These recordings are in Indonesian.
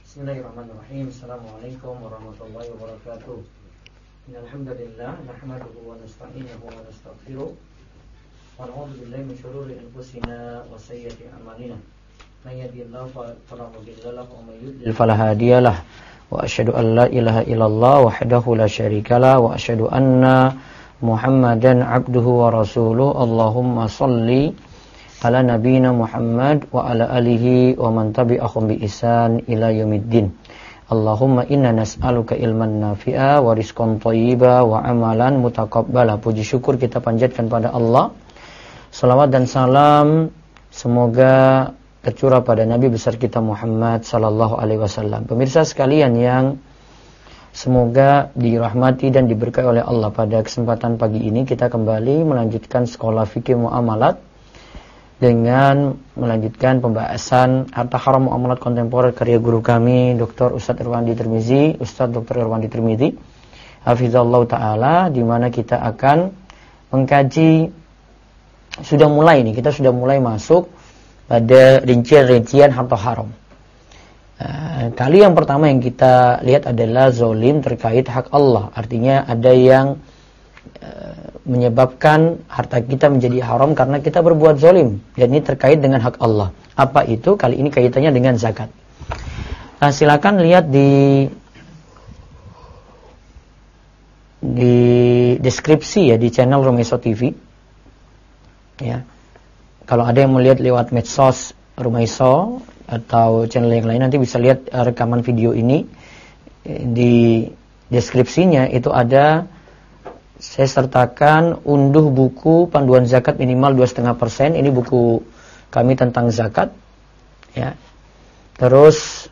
Bismillahirrahmanirrahim. Assalamualaikum warahmatullahi wabarakatuh. Innalhamdulillah nahmaduhu wa nasta'inuhu wa nastaghfiruh wa na'udzu billahi min shururi anfusina wa sayyiati a'malina. May yahdihillahu fala mudilla lahu wa may yudlil fala hadiya lahu. Wa asyhadu an la ilaha illallah wahdahu la syarika lahu wa asyhadu anna Muhammadan abduhu wa rasuluh. Allahumma shalli ala nabiyina Muhammad wa ala alihi wa man tabi'ahum bi ihsan ila yaumiddin. Allahumma inna nas'aluka ilman nafi'a wa rizqan thayyiba wa amalan mutaqabbala. Puji syukur kita panjatkan pada Allah. Salawat dan salam semoga tercurah pada Nabi besar kita Muhammad sallallahu alaihi wasallam. Pemirsa sekalian yang semoga dirahmati dan diberkahi oleh Allah, pada kesempatan pagi ini kita kembali melanjutkan sekolah fikih muamalat dengan melanjutkan pembahasan harta haram muamalat kontemporer karya guru kami Dr. Ustadz Irwandi Tirmizi, Ustadz Dr. Irwandi Tirmizi hafizallahu taala, di mana kita akan mengkaji, kita sudah mulai masuk pada rincian-rincian harta haram. Kali yang pertama yang kita lihat adalah zolim terkait hak Allah. Artinya ada yang menyebabkan harta kita menjadi haram karena kita berbuat zolim, dan ini terkait dengan hak Allah. Apa itu? Kali ini kaitannya dengan zakat. Nah, silakan lihat di deskripsi ya, di channel Rumaiso TV ya. Kalau ada yang melihat lewat medsos Rumaiso atau channel yang lain, nanti bisa lihat rekaman video ini. Di deskripsinya itu ada, saya sertakan unduh buku panduan zakat minimal 2,5%. Ini buku kami tentang zakat ya. Terus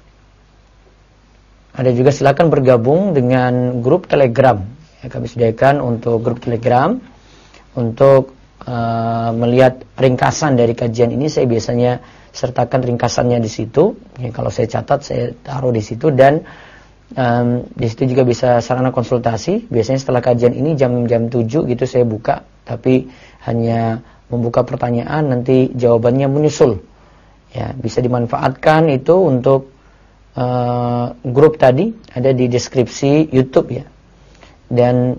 ada juga, silakan bergabung dengan grup Telegram ya, kami sediakan untuk grup Telegram untuk melihat ringkasan dari kajian ini. Saya biasanya sertakan ringkasannya di situ ya, kalau saya catat saya taruh di situ, dan di situ juga bisa sarana konsultasi. Biasanya setelah kajian ini jam 7 gitu saya buka, tapi hanya membuka pertanyaan, nanti jawabannya menyusul ya. Bisa dimanfaatkan itu untuk grup tadi, ada di deskripsi YouTube ya. Dan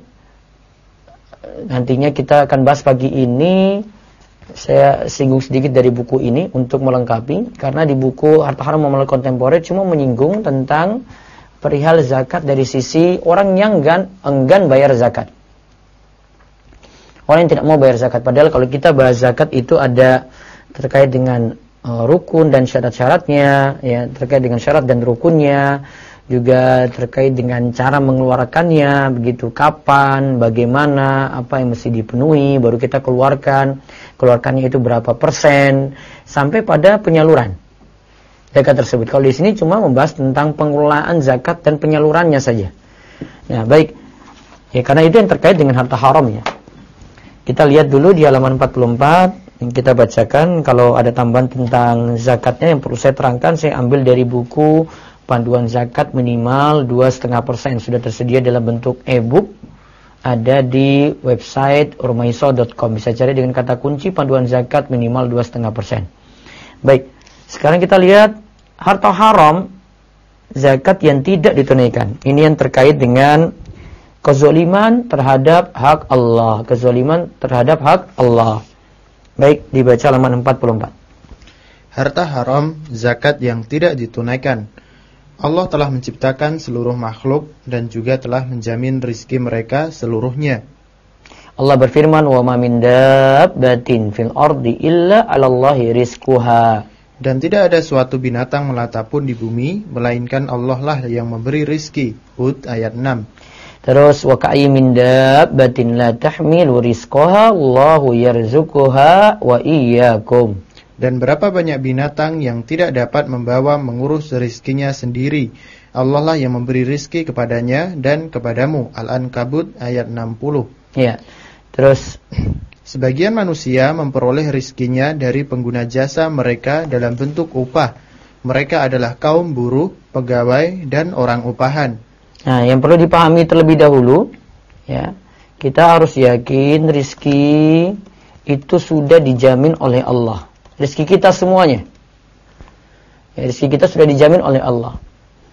nantinya kita akan bahas pagi ini, saya singgung sedikit dari buku ini untuk melengkapi, karena di buku Harta Haram Muamalat Kontemporer cuma menyinggung tentang perihal zakat dari sisi orang yang enggan bayar zakat, orang yang tidak mau bayar zakat. Padahal kalau kita bahas zakat itu ada terkait dengan rukun dan syarat-syaratnya ya, terkait dengan syarat dan rukunnya, juga terkait dengan cara mengeluarkannya, begitu, kapan, bagaimana, apa yang mesti dipenuhi baru kita keluarkannya itu berapa persen, sampai pada penyaluran zakat tersebut. Kalau di sini cuma membahas tentang pengelolaan zakat dan penyalurannya saja. Ya, baik. Ya, karena itu yang terkait dengan harta haram ya. Kita lihat dulu di halaman 44 yang kita bacakan. Kalau ada tambahan tentang zakatnya yang perlu saya terangkan, saya ambil dari buku Panduan Zakat Minimal 2,5%. Sudah tersedia dalam bentuk e-book, ada di website rumaiso.com. Bisa cari dengan kata kunci Panduan Zakat Minimal 2,5%. Baik. Sekarang kita lihat harta haram, zakat yang tidak ditunaikan. Ini yang terkait dengan kezaliman terhadap hak Allah. Kezaliman terhadap hak Allah. Baik, dibaca halaman 44. Harta haram, zakat yang tidak ditunaikan. Allah telah menciptakan seluruh makhluk dan juga telah menjamin rizki mereka seluruhnya. Allah berfirman, "Wa ma min dabbatin fil ardi illa 'alallahi rizquha." Dan tidak ada suatu binatang melata pun di bumi, melainkan Allah lah yang memberi rizki. Hud ayat 6. Terus, wa ka'ayyin min dabbatin la tahmilu rizqaha Allahu yarzuquha wa iyyakum. Dan berapa banyak binatang yang tidak dapat mengurus rizkinya sendiri. Allah lah yang memberi rizki kepadanya dan kepadamu. Al-Ankabut ayat 60. Ya. Terus, sebagian manusia memperoleh rizkinya dari pengguna jasa mereka dalam bentuk upah. Mereka adalah kaum buruh, pegawai, dan orang upahan. Nah, yang perlu dipahami terlebih dahulu, ya, kita harus yakin rizki itu sudah dijamin oleh Allah. Rizki kita semuanya, ya, rizki kita sudah dijamin oleh Allah.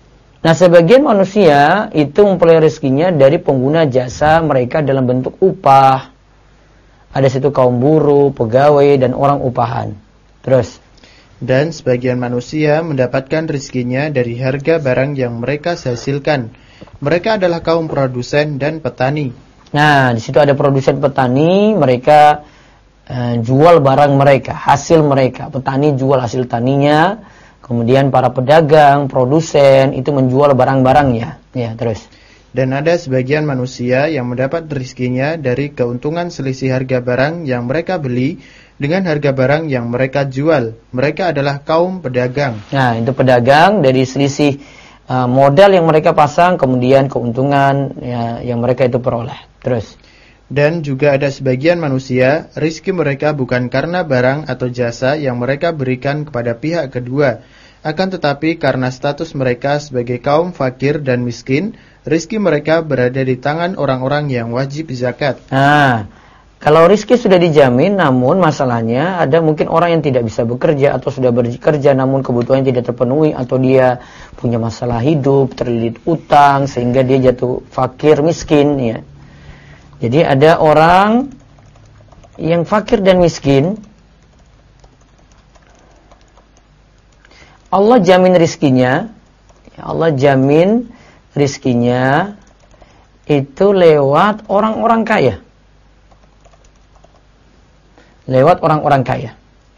Nah, sebagian manusia itu memperoleh rezekinya dari pengguna jasa mereka dalam bentuk upah. Ada situ kaum buruh, pegawai, dan orang upahan. Terus. Dan sebagian manusia mendapatkan rezekinya dari harga barang yang mereka hasilkan. Mereka adalah kaum produsen dan petani. Nah, di situ ada produsen petani, mereka jual barang mereka, hasil mereka. Petani jual hasil taninya, kemudian para pedagang, produsen itu menjual barang-barangnya. Ya, terus. Dan ada sebagian manusia yang mendapat rezekinya dari keuntungan selisih harga barang yang mereka beli dengan harga barang yang mereka jual. Mereka adalah kaum pedagang. Nah, itu pedagang dari selisih modal yang mereka pasang, kemudian keuntungan ya, yang mereka itu peroleh. Terus. Dan juga ada sebagian manusia, rezeki mereka bukan karena barang atau jasa yang mereka berikan kepada pihak kedua, akan tetapi karena status mereka sebagai kaum fakir dan miskin, rezeki mereka berada di tangan orang-orang yang wajib zakat. Nah, kalau rezeki sudah dijamin, namun masalahnya ada mungkin orang yang tidak bisa bekerja atau sudah bekerja namun kebutuhannya tidak terpenuhi, atau dia punya masalah hidup, terlilit utang sehingga dia jatuh fakir miskin ya. Jadi ada orang yang fakir dan miskin, Allah jamin rizkinya, Allah jamin rizkinya itu lewat orang-orang kaya. Lewat orang-orang kaya.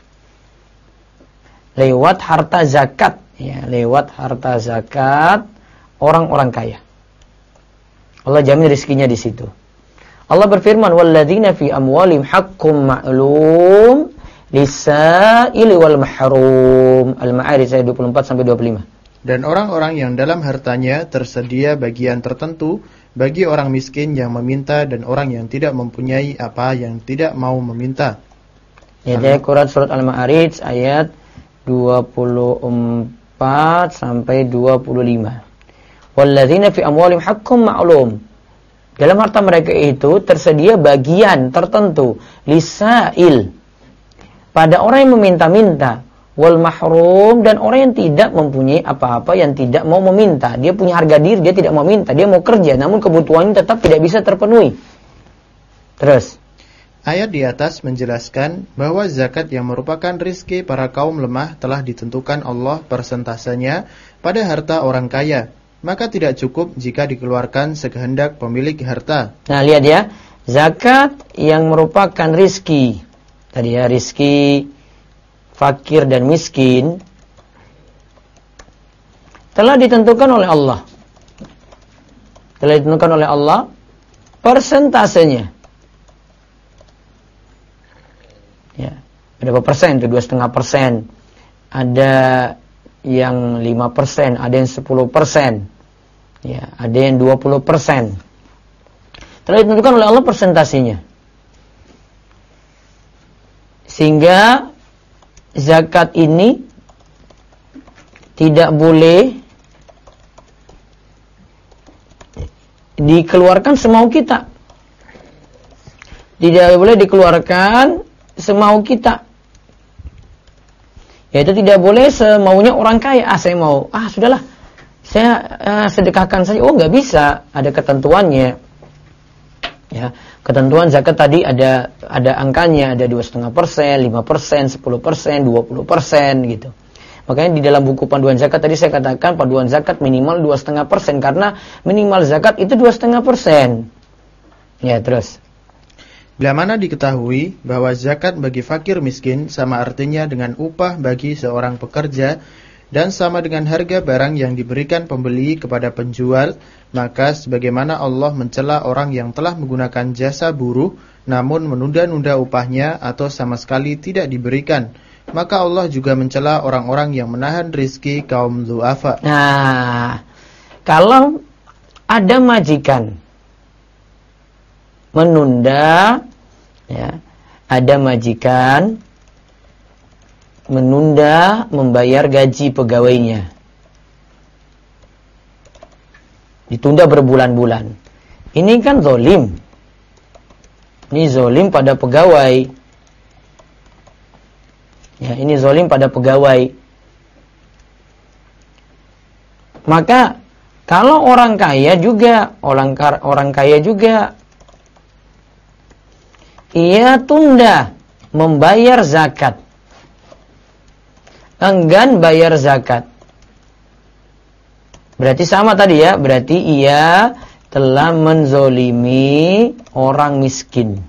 Lewat harta zakat, ya, lewat harta zakat orang-orang kaya. Allah jamin rizkinya di situ. Allah berfirman, "Walladzina fi amwalihim haqqum ma'lum lis-sa'ili wal mahrum." Al-Ma'arij ayat 24 sampai 25. Dan orang-orang yang dalam hartanya tersedia bagian tertentu bagi orang miskin yang meminta dan orang yang tidak mempunyai apa yang tidak mau meminta. Ya, dari Quran surat Al-Ma'arij ayat 24 sampai 25. Walladzina fi amwalihim haqqum ma'lum. Dalam harta mereka itu tersedia bagian tertentu lisail, pada orang yang meminta-minta, wal mahrum, dan orang yang tidak mempunyai apa-apa, yang tidak mau meminta. Dia punya harga diri, dia tidak mau minta, dia mau kerja namun kebutuhannya tetap tidak bisa terpenuhi. Terus ayat di atas menjelaskan bahwa zakat yang merupakan rizki para kaum lemah telah ditentukan Allah persentasenya pada harta orang kaya. Maka tidak cukup jika dikeluarkan sekehendak pemilik harta. Nah, lihat ya, zakat yang merupakan rizki, tadi ya, rizki fakir dan miskin, telah ditentukan oleh Allah. Telah ditentukan oleh Allah persentasenya. Ya, berapa persen itu? 2,5%. Ada yang 5%, ada yang 10%, ya, ada yang 20%. Telah ditentukan oleh Allah persentasinya. Sehingga zakat ini tidak boleh dikeluarkan semau kita. Tidak boleh dikeluarkan semau kita. Yaitu tidak boleh semaunya orang kaya. Saya mau, sudahlah, saya sedekahkan saja. Oh, nggak bisa, ada ketentuannya. Ya, ketentuan zakat tadi ada angkanya, ada 2,5%, 5%, 10%, 20% gitu. Makanya di dalam buku panduan zakat tadi saya katakan panduan zakat minimal 2,5%, karena minimal zakat itu 2,5%. Ya, terus. Bila mana diketahui bahwa zakat bagi fakir miskin sama artinya dengan upah bagi seorang pekerja dan sama dengan harga barang yang diberikan pembeli kepada penjual, maka sebagaimana Allah mencela orang yang telah menggunakan jasa buruh namun menunda-nunda upahnya atau sama sekali tidak diberikan, maka Allah juga mencela orang-orang yang menahan rizki kaum du'afa. Nah, kalau ada majikan menunda, ya, ada majikan menunda membayar gaji pegawainya, ditunda berbulan-bulan. Ini kan zalim. Ini zalim pada pegawai. Ya, ini zalim pada pegawai. Maka Kalau orang kaya juga, orang kaya juga ia tunda membayar zakat, enggan bayar zakat. Berarti sama tadi ya, berarti ia telah menzolimi orang miskin.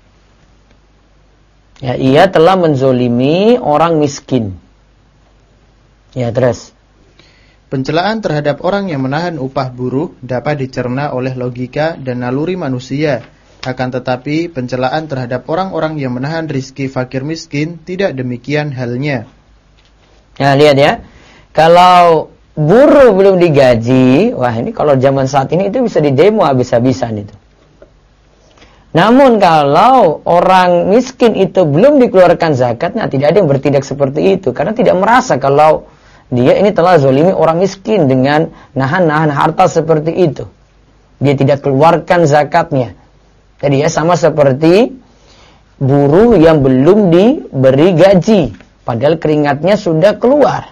Ya, ia telah menzolimi orang miskin. Ya, terus. Pencelaan terhadap orang yang menahan upah buruh dapat dicerna oleh logika dan naluri manusia. Akan tetapi pencelaan terhadap orang-orang yang menahan rizki fakir miskin tidak demikian halnya. Nah, lihat ya. Kalau buruh belum digaji, wah ini kalau zaman saat ini itu bisa didemo habis-habisan itu. Namun kalau orang miskin itu belum dikeluarkan zakat, nah tidak ada yang bertindak seperti itu. Karena tidak merasa kalau dia ini telah zolimi orang miskin dengan nahan-nahan harta seperti itu. Dia tidak keluarkan zakatnya. Jadi ya sama seperti buruh yang belum diberi gaji, padahal keringatnya sudah keluar.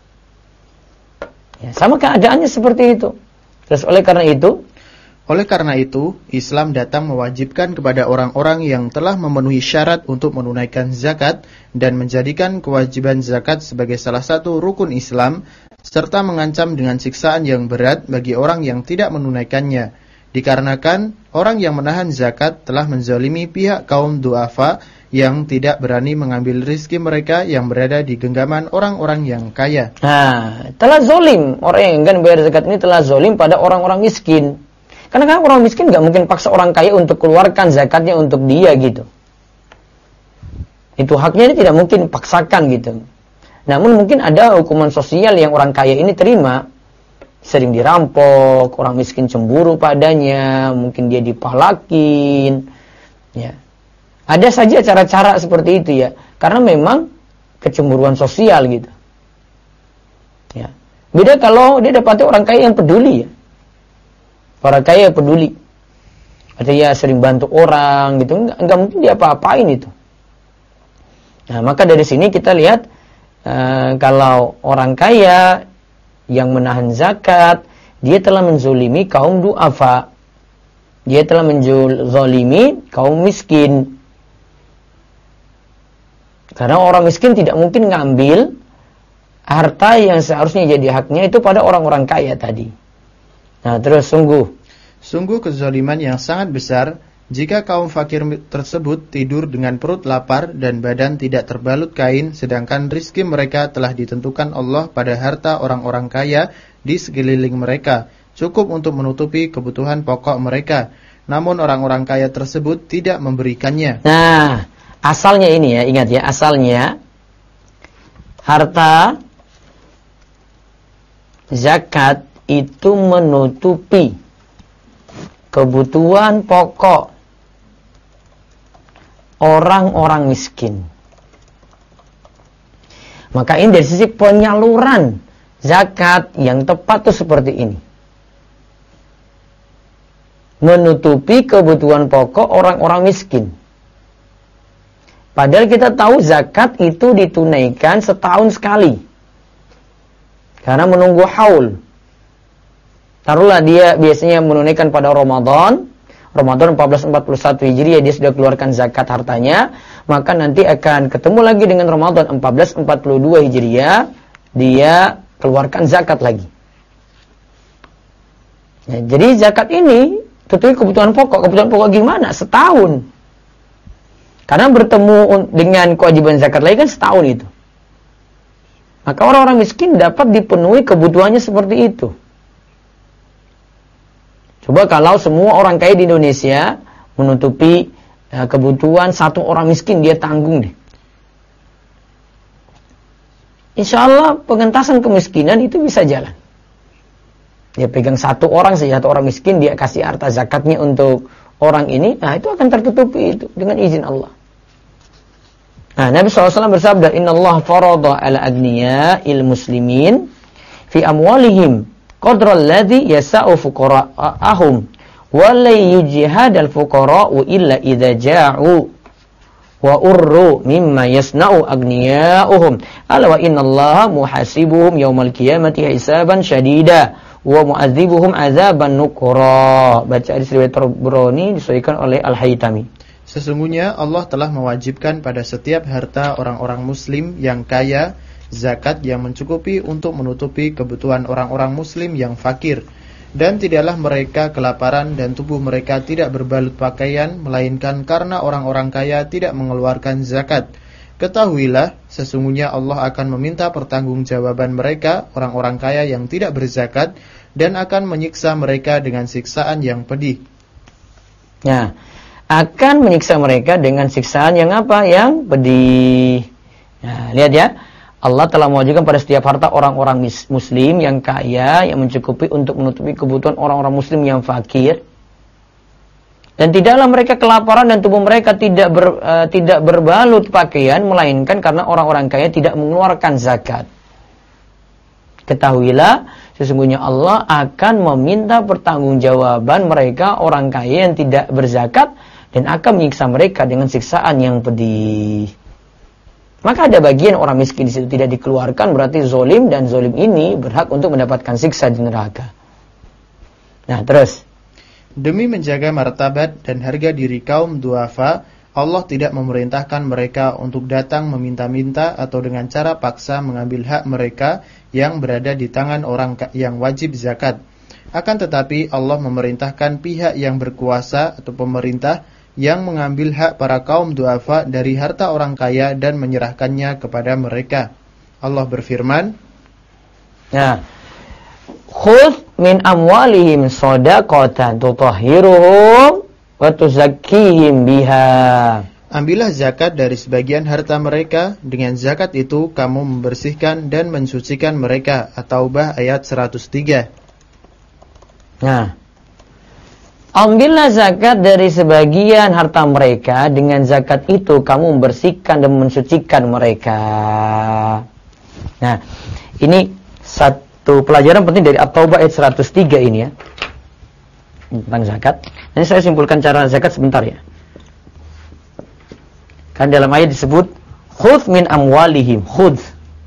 Ya, sama keadaannya seperti itu. Terus oleh karena itu, Islam datang mewajibkan kepada orang-orang yang telah memenuhi syarat untuk menunaikan zakat dan menjadikan kewajiban zakat sebagai salah satu rukun Islam, serta mengancam dengan siksaan yang berat bagi orang yang tidak menunaikannya. Dikarenakan orang yang menahan zakat telah menzalimi pihak kaum du'afa yang tidak berani mengambil rizki mereka yang berada di genggaman orang-orang yang kaya. Nah, telah zolim. Orang yang enggan bayar zakat ini telah zolim pada orang-orang miskin. Karena kan orang miskin gak mungkin paksa orang kaya untuk keluarkan zakatnya untuk dia gitu. Itu haknya, ini tidak mungkin paksakan gitu. Namun mungkin ada hukuman sosial yang orang kaya ini terima. Sering dirampok, orang miskin cemburu padanya, mungkin dia dipalakin. Ya. Ada saja cara-cara seperti itu ya. Karena memang kecemburuan sosial gitu. Ya. Beda kalau dia dapati orang kaya yang peduli ya. Orang kaya peduli. Artinya sering bantu orang gitu, enggak mungkin dia apa-apain itu. Nah, maka dari sini kita lihat kalau orang kaya yang menahan zakat, dia telah menzolimi kaum du'afa. Dia telah menzolimi kaum miskin. Karena orang miskin tidak mungkin ngambil harta yang seharusnya jadi haknya itu pada orang-orang kaya tadi. Nah, terus sungguh kezaliman yang sangat besar jika kaum fakir tersebut tidur dengan perut lapar dan badan tidak terbalut kain, sedangkan rizki mereka telah ditentukan Allah pada harta orang-orang kaya di sekeliling mereka, cukup untuk menutupi kebutuhan pokok mereka. Namun orang-orang kaya tersebut tidak memberikannya. Nah, asalnya ini ya, ingat ya, asalnya harta zakat itu menutupi kebutuhan pokok orang-orang miskin. Maka ini dari sisi penyaluran zakat yang tepat itu seperti ini. Menutupi kebutuhan pokok orang-orang miskin. Padahal kita tahu zakat itu ditunaikan setahun sekali. Karena menunggu haul. Taruhlah dia biasanya menunaikan pada Ramadan 1441 Hijriah dia sudah keluarkan zakat hartanya, maka nanti akan ketemu lagi dengan Ramadan 1442 Hijriah, dia keluarkan zakat lagi. Ya, jadi zakat ini tutupi kebutuhan pokok. Kebutuhan pokok gimana? Setahun. Karena bertemu dengan kewajiban zakat lagi kan setahun itu. Maka orang-orang miskin dapat dipenuhi kebutuhannya seperti itu. Coba kalau semua orang kaya di Indonesia menutupi kebutuhan satu orang miskin, dia tanggung deh. Insya Allah pengentasan kemiskinan itu bisa jalan. Dia pegang satu orang saja, satu orang miskin, dia kasih harta zakatnya untuk orang ini, nah itu akan tertutupi itu dengan izin Allah. Nah, Nabi SAW bersabda, Inna Allah farada ala aghniya'il muslimin fi amwalihim qadral ladzi yasa'u fuqara'ahum wa la yujihadal fuqara'u illa idza ja'u wa urru mimma yasna'u aghniya'uhum ala wa innallaha muhasibuhum yaumal qiyamati hisaban syadida wa mu'adzibuhum 'adzaban nukra. Baca hadis riwayat Tabrani disahihkan oleh Al-Haytami. Sesungguhnya Allah telah mewajibkan pada setiap harta orang-orang muslim yang kaya zakat yang mencukupi untuk menutupi kebutuhan orang-orang muslim yang fakir, dan tidaklah mereka kelaparan dan tubuh mereka tidak berbalut pakaian melainkan karena orang-orang kaya tidak mengeluarkan zakat. Ketahuilah, sesungguhnya Allah akan meminta pertanggungjawaban mereka, orang-orang kaya yang tidak berzakat, dan akan menyiksa mereka dengan siksaan yang pedih. Nah, akan menyiksa mereka dengan siksaan yang apa? Yang pedih. Nah, lihat ya. Allah telah mewajibkan pada setiap harta orang-orang muslim yang kaya, yang mencukupi untuk menutupi kebutuhan orang-orang muslim yang fakir. Dan tidaklah mereka kelaparan dan tubuh mereka tidak berbalut pakaian, melainkan karena orang-orang kaya tidak mengeluarkan zakat. Ketahuilah, sesungguhnya Allah akan meminta pertanggungjawaban mereka orang kaya yang tidak berzakat dan akan menyiksa mereka dengan siksaan yang pedih. Maka ada bagian orang miskin di situ tidak dikeluarkan, berarti zolim, dan zolim ini berhak untuk mendapatkan siksa di neraka. Nah, terus. Demi menjaga martabat dan harga diri kaum duafa, Allah tidak memerintahkan mereka untuk datang meminta-minta atau dengan cara paksa mengambil hak mereka yang berada di tangan orang yang wajib zakat. Akan tetapi Allah memerintahkan pihak yang berkuasa atau pemerintah yang mengambil hak para kaum duafa dari harta orang kaya dan menyerahkannya kepada mereka. Allah berfirman, nah, khudh min amwalihim shadaqatan tutahhiruhum wa tuzakkihim biha. Ambillah zakat dari sebagian harta mereka, dengan zakat itu kamu membersihkan dan mensucikan mereka. At-Taubah ayat 103. Nah, ambillah zakat dari sebagian harta mereka, dengan zakat itu kamu membersihkan dan mensucikan mereka. Nah, ini satu pelajaran penting dari At-Taubah ayat 103 ini ya, tentang zakat. Nanti saya simpulkan cara zakat sebentar ya. Kan dalam ayat disebut khudz min amwalihim, khudz.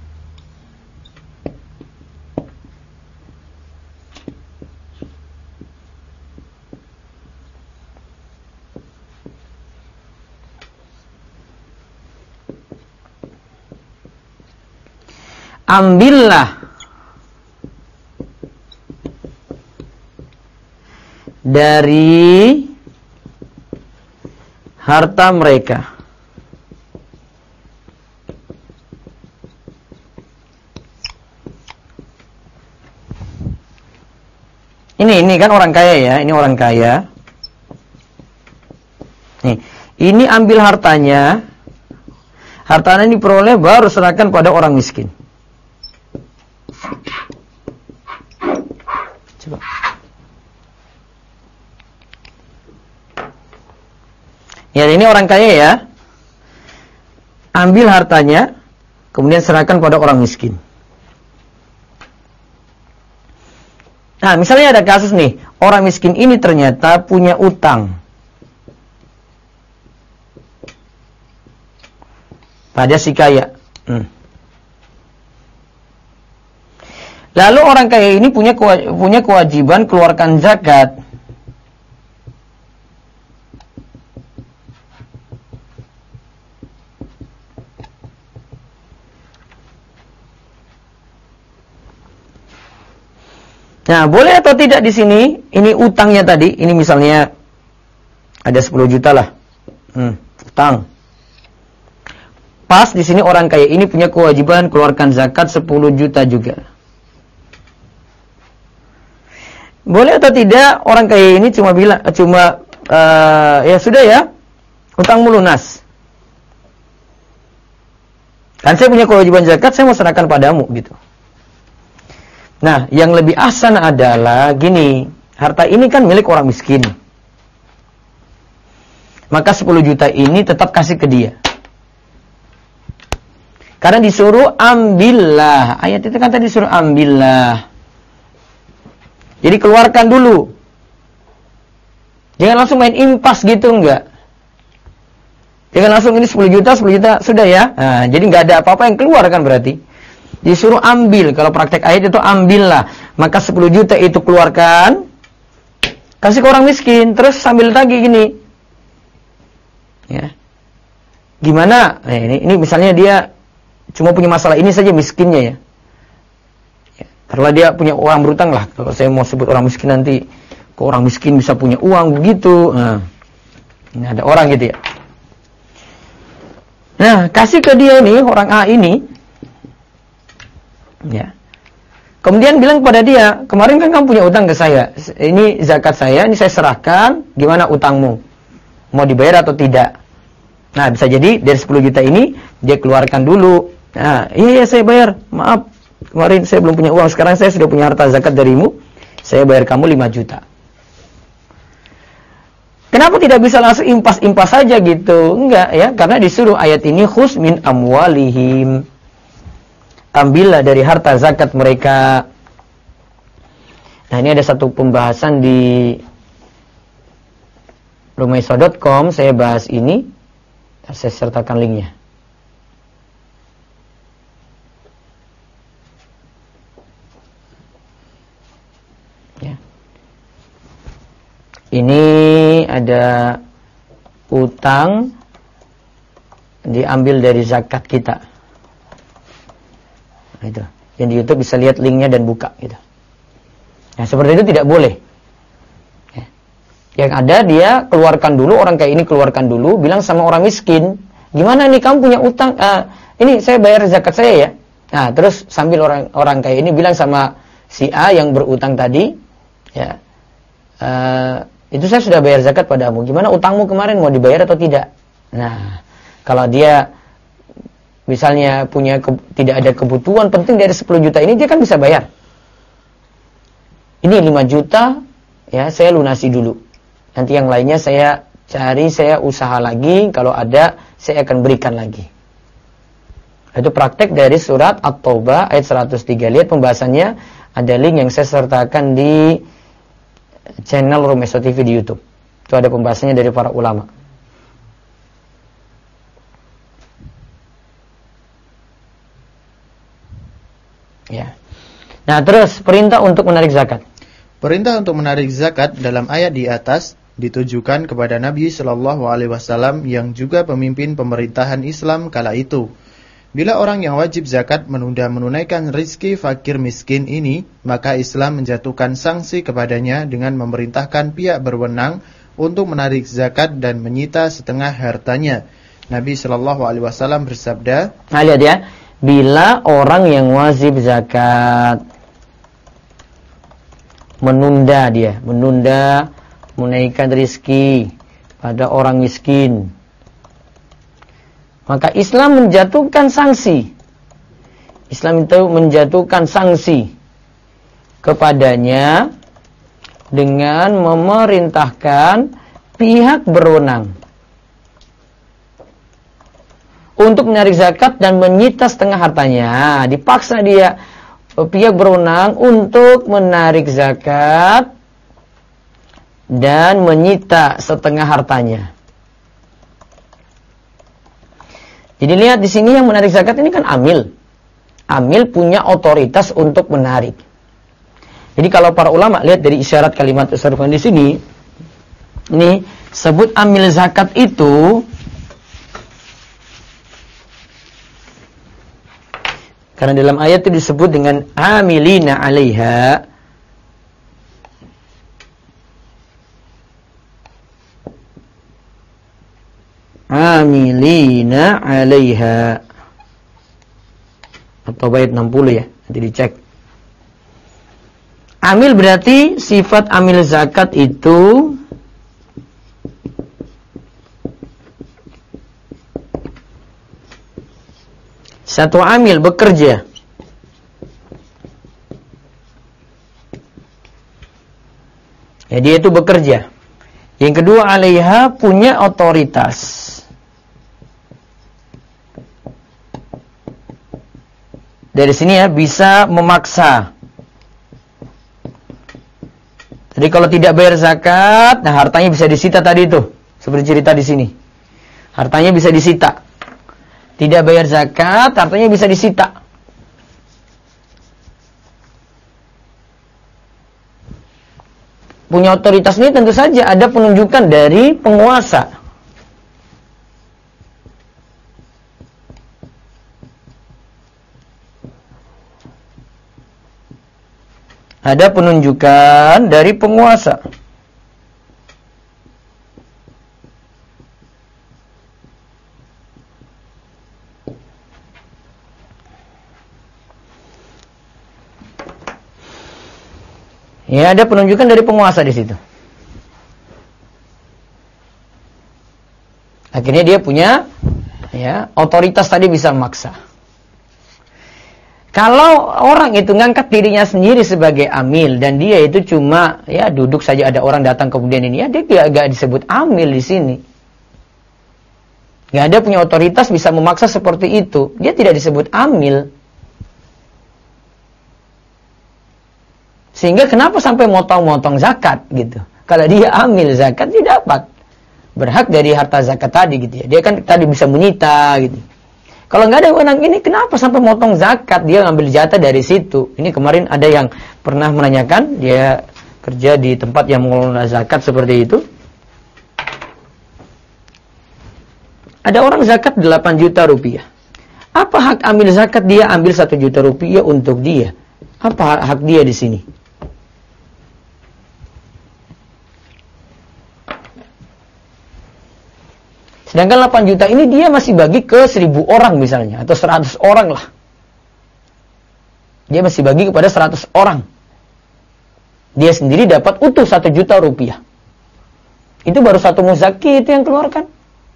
Ambillah dari harta mereka. Ini kan orang kaya ya, ini orang kaya. Nih, ini ambil hartanya. Hartanya diperoleh baru serahkan pada orang miskin. Coba. Ya, ini orang kaya ya. Ambil hartanya, kemudian serahkan pada orang miskin. Nah, misalnya ada kasus nih, orang miskin ini ternyata punya utang pada si kaya. Lalu orang kaya ini punya kewajiban keluarkan zakat. Nah, boleh atau tidak di sini? Ini utangnya tadi, ini misalnya ada 10 juta lah. Utang. Pas di sini orang kaya ini punya kewajiban keluarkan zakat 10 juta juga. Boleh atau tidak orang kaya ini cuma ya sudah ya, utangmu lunas. Kan saya punya kewajiban zakat, saya mau serahkan padamu gitu. Nah, yang lebih ahsan adalah gini, harta ini kan milik orang miskin. Maka 10 juta ini tetap kasih ke dia. Karena disuruh ambillah. Ayat itu kan tadi disuruh ambillah. Jadi keluarkan dulu. Jangan langsung main impas gitu, enggak. Jangan langsung ini 10 juta sudah ya. Nah, jadi enggak ada apa-apa yang keluar kan berarti. Disuruh ambil. Kalau praktek ayat itu ambillah. Maka 10 juta itu keluarkan, kasih ke orang miskin. Terus sambil tagih gini. Ya. Gimana? Nah, ini misalnya dia cuma punya masalah ini saja miskinnya ya. Karena dia punya orang berutang lah. Kalau saya mau sebut orang miskin nanti, kok orang miskin bisa punya uang begitu. Nah, ini ada orang gitu ya. Nah, kasih ke dia nih, orang A ini. Ya. Kemudian bilang kepada dia, kemarin kan kamu punya utang ke saya. Ini zakat saya, ini saya serahkan. Gimana utangmu? Mau dibayar atau tidak? Nah, bisa jadi dari 10 juta ini, dia keluarkan dulu. Nah, iya saya bayar. Maaf, kemarin saya belum punya uang. Sekarang saya sudah punya harta zakat darimu. Saya bayar kamu 5 juta. Kenapa tidak bisa langsung impas-impas saja gitu? Enggak ya, karena disuruh ayat ini khus min amwalihim. Ambillah dari harta zakat mereka. Nah, ini ada satu pembahasan di rumaiso.com, saya bahas ini. Saya sertakan linknya. Ya. Ini ada utang diambil dari zakat kita. Nah, itu. Yang di YouTube bisa lihat linknya dan buka gitu. Nah, seperti itu tidak boleh. Ya. Yang ada dia keluarkan dulu, orang kayak ini keluarkan dulu, bilang sama orang miskin, gimana nih kamu punya utang? Ini saya bayar zakat saya ya. Nah, terus sambil orang kayak ini bilang sama si A yang berutang tadi, ya, itu saya sudah bayar zakat padamu. Gimana utangmu kemarin, mau dibayar atau tidak? Nah, kalau dia misalnya tidak ada kebutuhan penting dari 10 juta ini, dia kan bisa bayar. Ini 5 juta, ya saya lunasi dulu. Nanti yang lainnya saya cari, saya usaha lagi. Kalau ada, saya akan berikan lagi. Itu praktek dari surat At-Taubah ayat 103. Lihat pembahasannya, ada link yang saya sertakan di channel Rumaiso TV di YouTube. Itu ada pembahasannya dari para ulama. Ya. Nah, terus perintah untuk menarik zakat. Perintah untuk menarik zakat dalam ayat di atas ditujukan kepada Nabi Shallallahu Alaihi Wasallam yang juga pemimpin pemerintahan Islam kala itu. Bila orang yang wajib zakat menunda menunaikan rizki fakir miskin ini, maka Islam menjatuhkan sanksi kepadanya dengan memerintahkan pihak berwenang untuk menarik zakat dan menyita setengah hartanya. Nabi Shallallahu Alaihi Wasallam bersabda, nah, lihat ya, bila orang yang wajib zakat menunda menaikkan rizki pada orang miskin, maka Islam menjatuhkan sanksi. Islam itu menjatuhkan sanksi kepadanya dengan memerintahkan pihak berwenang untuk menarik zakat dan menyita setengah hartanya. Dipaksa dia, pihak berwenang, untuk menarik zakat dan menyita setengah hartanya. Jadi lihat di sini yang menarik zakat ini kan amil. Amil punya otoritas untuk menarik. Jadi kalau para ulama lihat dari isyarat kalimat tasarrufan di sini, ini sebut amil zakat itu karena dalam ayat itu disebut dengan amilina 'alaiha. Amilina 'alaiha. Atau ayat 60 ya, nanti dicek. Amil berarti sifat amil zakat itu satu amil bekerja. Ya, dia itu bekerja. Yang kedua, 'alaiha punya otoritas. Dari sini ya, bisa memaksa. Jadi kalau tidak bayar zakat, nah hartanya bisa disita tadi itu. Seperti cerita di sini. Hartanya bisa disita. Tidak bayar zakat, hartanya bisa disita. punya otoritas ini tentu saja ada penunjukan dari penguasa. Ada penunjukan dari penguasa. Ya, ada penunjukan dari penguasa di situ. Akhirnya dia punya otoritas tadi bisa memaksa. Kalau orang itu ngangkat dirinya sendiri sebagai amil dan dia itu cuma duduk saja ada orang datang kemudian ini dia gak disebut amil di sini. Gak ada punya otoritas bisa memaksa seperti itu. Dia tidak disebut amil. Sehingga kenapa sampai motong-motong zakat gitu? Kalau dia amil zakat dia dapat berhak dari harta zakat tadi gitu ya. Dia kan tadi bisa menyita gitu. Kalau nggak ada wewenang ini, kenapa sampai motong zakat? Dia ngambil jatah dari situ. Ini kemarin ada yang pernah menanyakan, dia kerja di tempat yang mengelola zakat seperti itu. Ada orang zakat 8 juta rupiah. Apa hak ambil zakat dia ambil 1 juta rupiah untuk dia? Apa hak dia di sini? Sedangkan 8 juta ini dia masih bagi ke 1000 orang misalnya. Atau 100 orang lah. Dia masih bagi kepada 100 orang. Dia sendiri dapat utuh 1 juta rupiah. Itu baru satu muzaki itu yang keluarkan.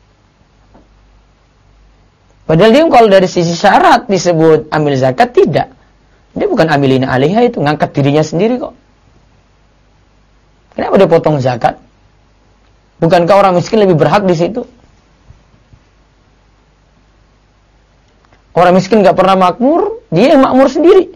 Padahal dia kalau dari sisi syarat disebut amil zakat, tidak. Dia bukan amilina alaiha, itu ngangkat dirinya sendiri kok. Kenapa dia potong zakat? Bukankah orang miskin lebih berhak di situ? Orang miskin gak pernah makmur, dia yang makmur sendiri.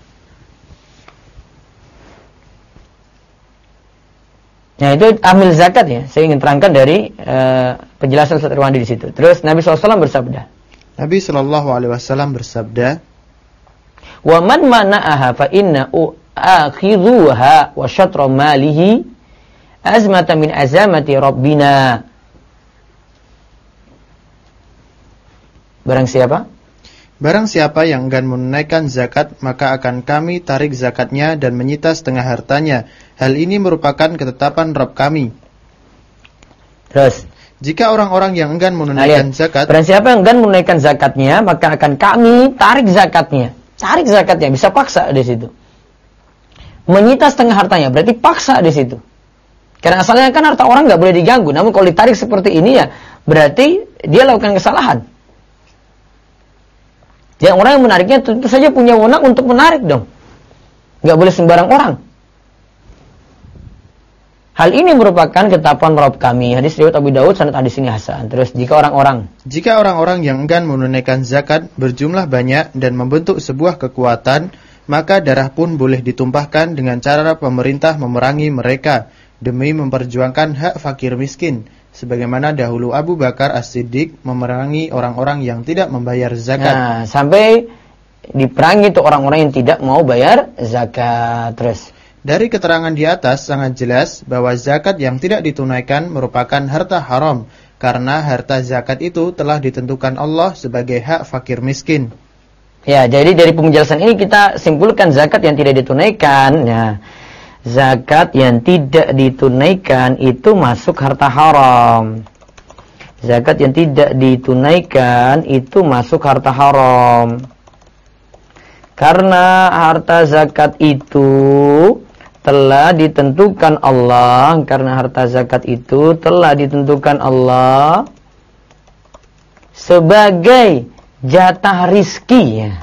Nah itu amil zakat ya. Saya ingin terangkan dari penjelasan Ustaz Irwandi di situ. Terus Nabi SAW bersabda. Nabi SAW bersabda, "Wa man mana'aha fa inna akhidhuha wa syatra malihi azmatan min azamati rabbina." Barang siapa yang enggan menunaikan zakat, maka akan kami tarik zakatnya dan menyita setengah hartanya. Hal ini merupakan ketetapan Rabb kami. Terus, jika orang-orang yang enggan menunaikan zakat, barang siapa yang enggan menunaikan zakatnya, maka akan kami tarik zakatnya. Tarik zakatnya, bisa paksa di situ. Menyita setengah hartanya, berarti paksa di situ. Karena asalnya kan harta orang nggak boleh diganggu. Namun kalau ditarik seperti ini ya, berarti dia lakukan kesalahan. Yang orang yang menariknya tentu saja punya wewenang untuk menarik dong. Nggak boleh sembarang orang. Hal ini merupakan ketetapan Rabb kami. Hadis riwayat Abu Daud, sanad hadis ini hasan. Terus jika orang-orang yang enggan menunaikan zakat berjumlah banyak dan membentuk sebuah kekuatan, maka darah pun boleh ditumpahkan dengan cara pemerintah memerangi mereka demi memperjuangkan hak fakir miskin. Sebagaimana dahulu Abu Bakar As-Siddiq memerangi orang-orang yang tidak membayar zakat. Nah, sampai diperangi itu orang-orang yang tidak mau bayar zakat. Terus dari keterangan di atas sangat jelas bahwa zakat yang tidak ditunaikan merupakan harta haram, karena harta zakat itu telah ditentukan Allah sebagai hak fakir miskin. Ya, jadi dari penjelasan ini kita simpulkan zakat yang tidak ditunaikan. Ya. Zakat yang tidak ditunaikan itu masuk harta haram. Zakat yang tidak ditunaikan itu masuk harta haram. Karena harta zakat itu telah ditentukan Allah. Karena harta zakat itu telah ditentukan Allah sebagai jatah rizki ya,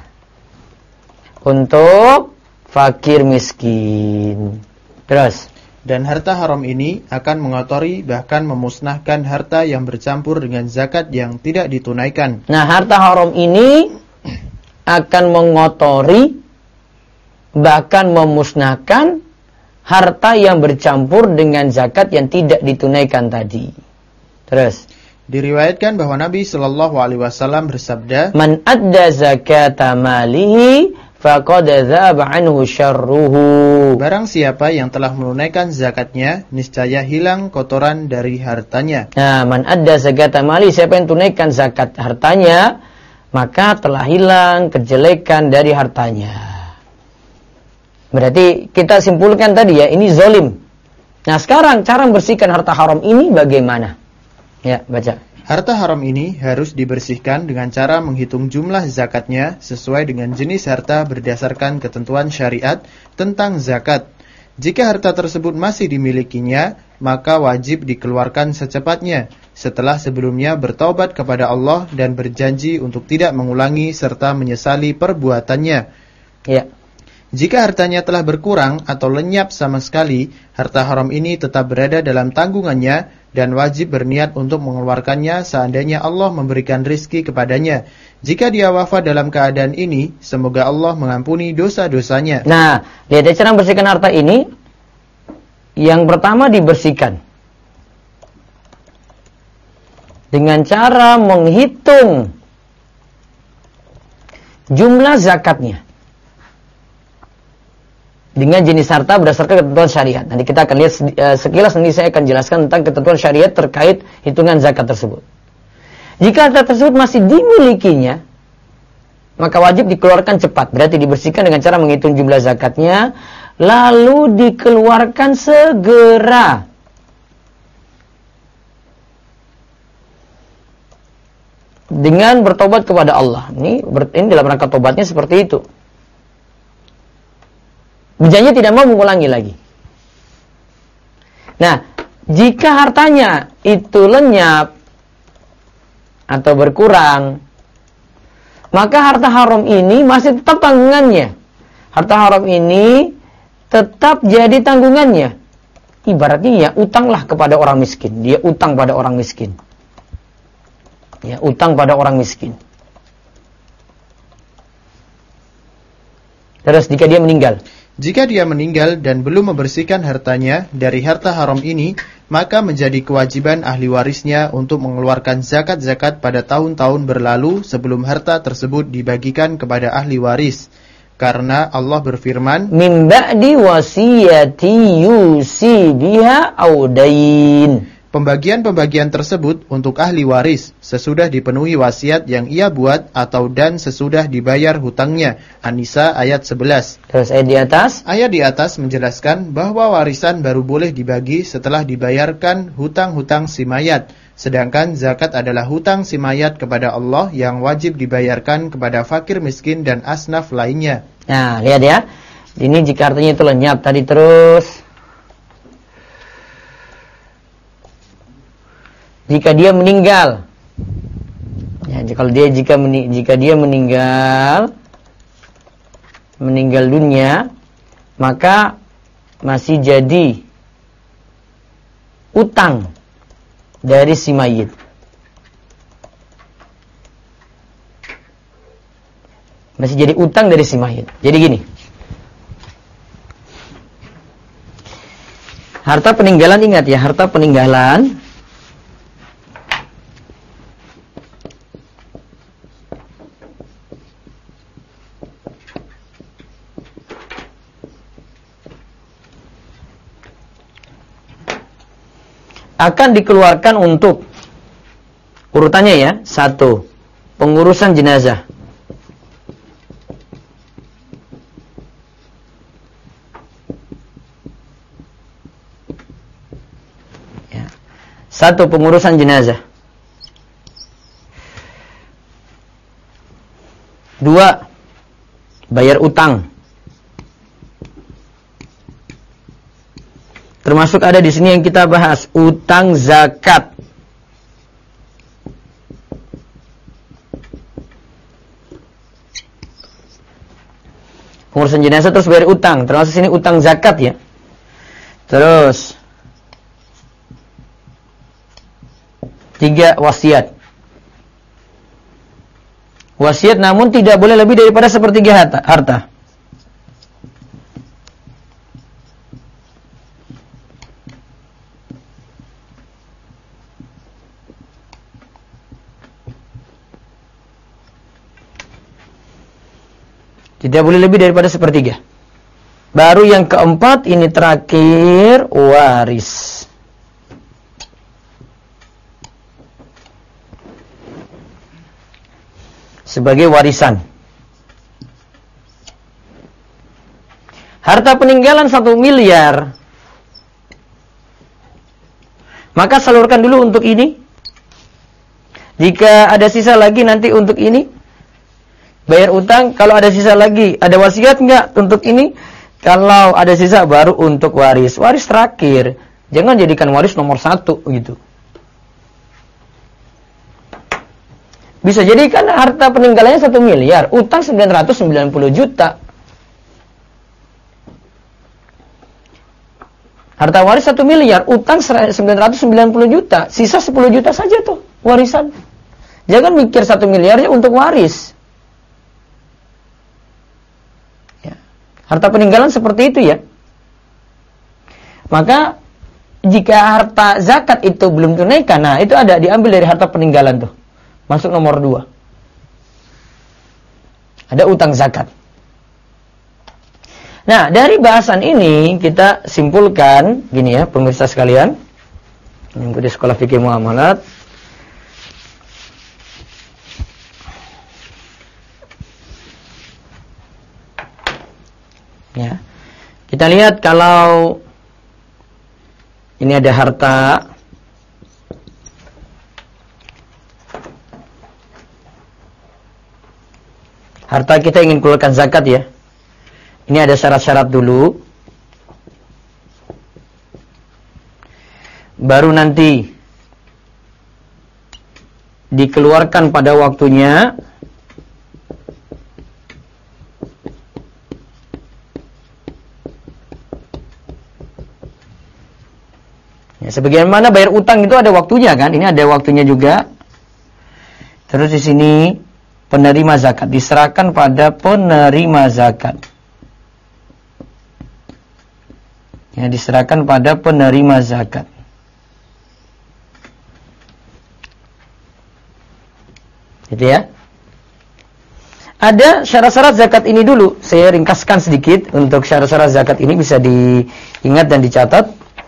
untuk fakir miskin. Terus, dan harta haram ini akan mengotori bahkan memusnahkan harta yang bercampur dengan zakat yang tidak ditunaikan. Nah, harta haram ini akan mengotori bahkan memusnahkan harta yang bercampur dengan zakat yang tidak ditunaikan tadi. Terus, diriwayatkan bahwa Nabi SAW bersabda, "Man adda zakata malihi faqad dzaba anhu syarruhu. Barang siapa yang telah menunaikan zakatnya, niscaya hilang kotoran dari hartanya. Nah, man adda zakata mali, siapa yang tunaikan zakat hartanya, maka telah hilang kejelekan dari hartanya. Berarti kita simpulkan tadi ya, ini zalim. Nah, sekarang cara membersihkan harta haram ini bagaimana? Ya, baca. Harta haram ini harus dibersihkan dengan cara menghitung jumlah zakatnya sesuai dengan jenis harta berdasarkan ketentuan syariat tentang zakat. Jika harta tersebut masih dimilikinya, maka wajib dikeluarkan secepatnya, setelah sebelumnya bertaubat kepada Allah dan berjanji untuk tidak mengulangi serta menyesali perbuatannya. Ya. Jika hartanya telah berkurang atau lenyap sama sekali, harta haram ini tetap berada dalam tanggungannya dan wajib berniat untuk mengeluarkannya seandainya Allah memberikan rizki kepadanya. Jika dia wafat dalam keadaan ini, semoga Allah mengampuni dosa-dosanya. Nah, lihat ya cara membersihkan harta ini. Yang pertama dibersihkan dengan cara menghitung jumlah zakatnya dengan jenis harta berdasarkan ketentuan syariat. Nanti kita akan lihat sekilas, nanti saya akan jelaskan tentang ketentuan syariat terkait hitungan zakat tersebut. Jika harta tersebut masih dimilikinya, maka wajib dikeluarkan cepat. Berarti dibersihkan dengan cara menghitung jumlah zakatnya, lalu dikeluarkan segera. Dengan bertobat kepada Allah. Ini dalam rangka tobatnya seperti itu. Berjanji tidak mau mengulangi lagi. Nah, jika hartanya itu lenyap atau berkurang, maka harta haram ini masih tetap tanggungannya. Harta haram ini tetap jadi tanggungannya. Ibaratnya ya utanglah kepada orang miskin. Dia utang pada orang miskin. Ya, utang pada orang miskin. Terus jika dia meninggal. Jika dia meninggal dan belum membersihkan hartanya dari harta haram ini, maka menjadi kewajiban ahli warisnya untuk mengeluarkan zakat-zakat pada tahun-tahun berlalu sebelum harta tersebut dibagikan kepada ahli waris. Karena Allah berfirman, min ba'di wasiyati yusi biha audain. Pembagian-pembagian tersebut untuk ahli waris sesudah dipenuhi wasiat yang ia buat atau dan sesudah dibayar hutangnya. An-Nisa ayat 11. Terus ayat di atas? Ayat di atas menjelaskan bahwa warisan baru boleh dibagi setelah dibayarkan hutang-hutang si mayat. Sedangkan zakat adalah hutang si mayat kepada Allah yang wajib dibayarkan kepada fakir miskin dan asnaf lainnya. Nah, lihat ya. Ini jika hartanya itu lenyap tadi terus. Jika dia meninggal, ya, jika dia meninggal dunia, maka masih jadi utang dari si mayit. Masih jadi utang dari si mayit. Jadi gini, harta peninggalan, ingat ya, harta peninggalan akan dikeluarkan untuk urutannya ya. 1. Pengurusan jenazah. Ya. 1. Pengurusan jenazah. 2. Bayar utang. Termasuk ada di sini yang kita bahas, utang zakat. Pengurusan jenazah terus bayar utang, termasuk sini utang zakat ya. Terus 3. Wasiat. Wasiat namun tidak boleh lebih daripada sepertiga harta. Tidak boleh lebih daripada sepertiga. Baru yang keempat, ini terakhir, waris. Sebagai warisan. Harta peninggalan 1 miliar. Maka salurkan dulu untuk ini. Jika ada sisa lagi nanti untuk ini. Bayar utang, kalau ada sisa lagi. Ada wasiat enggak untuk ini? Kalau ada sisa baru untuk waris. Waris terakhir. Jangan jadikan waris nomor 1 gitu. Bisa jadi kan harta peninggalannya 1 miliar. Utang 990 juta. Harta waris 1 miliar, utang 990 juta, sisa 10 juta saja tuh warisan. Jangan mikir 1 miliarnya untuk waris. Ya. Harta peninggalan seperti itu ya. Maka jika harta zakat itu belum tunaikan, nah itu ada diambil dari harta peninggalan tuh. Masuk nomor 2. Ada utang zakat. Nah, dari bahasan ini kita simpulkan gini ya, pemirsa sekalian, yang di Sekolah Fikih Muamalat. Ya. Kita lihat kalau ini ada harta kita ingin keluarkan zakat ya. Ini ada syarat-syarat dulu. Baru nanti dikeluarkan pada waktunya. Ya, sebagaimana bayar utang itu ada waktunya kan? Ini ada waktunya juga. Terus di sini penerima zakat diserahkan pada penerima zakat. Ya, diserahkan pada penerima zakat. Gitu ya. Ada syarat-syarat zakat ini dulu. Saya ringkaskan sedikit untuk syarat-syarat zakat ini bisa diingat dan dicatat.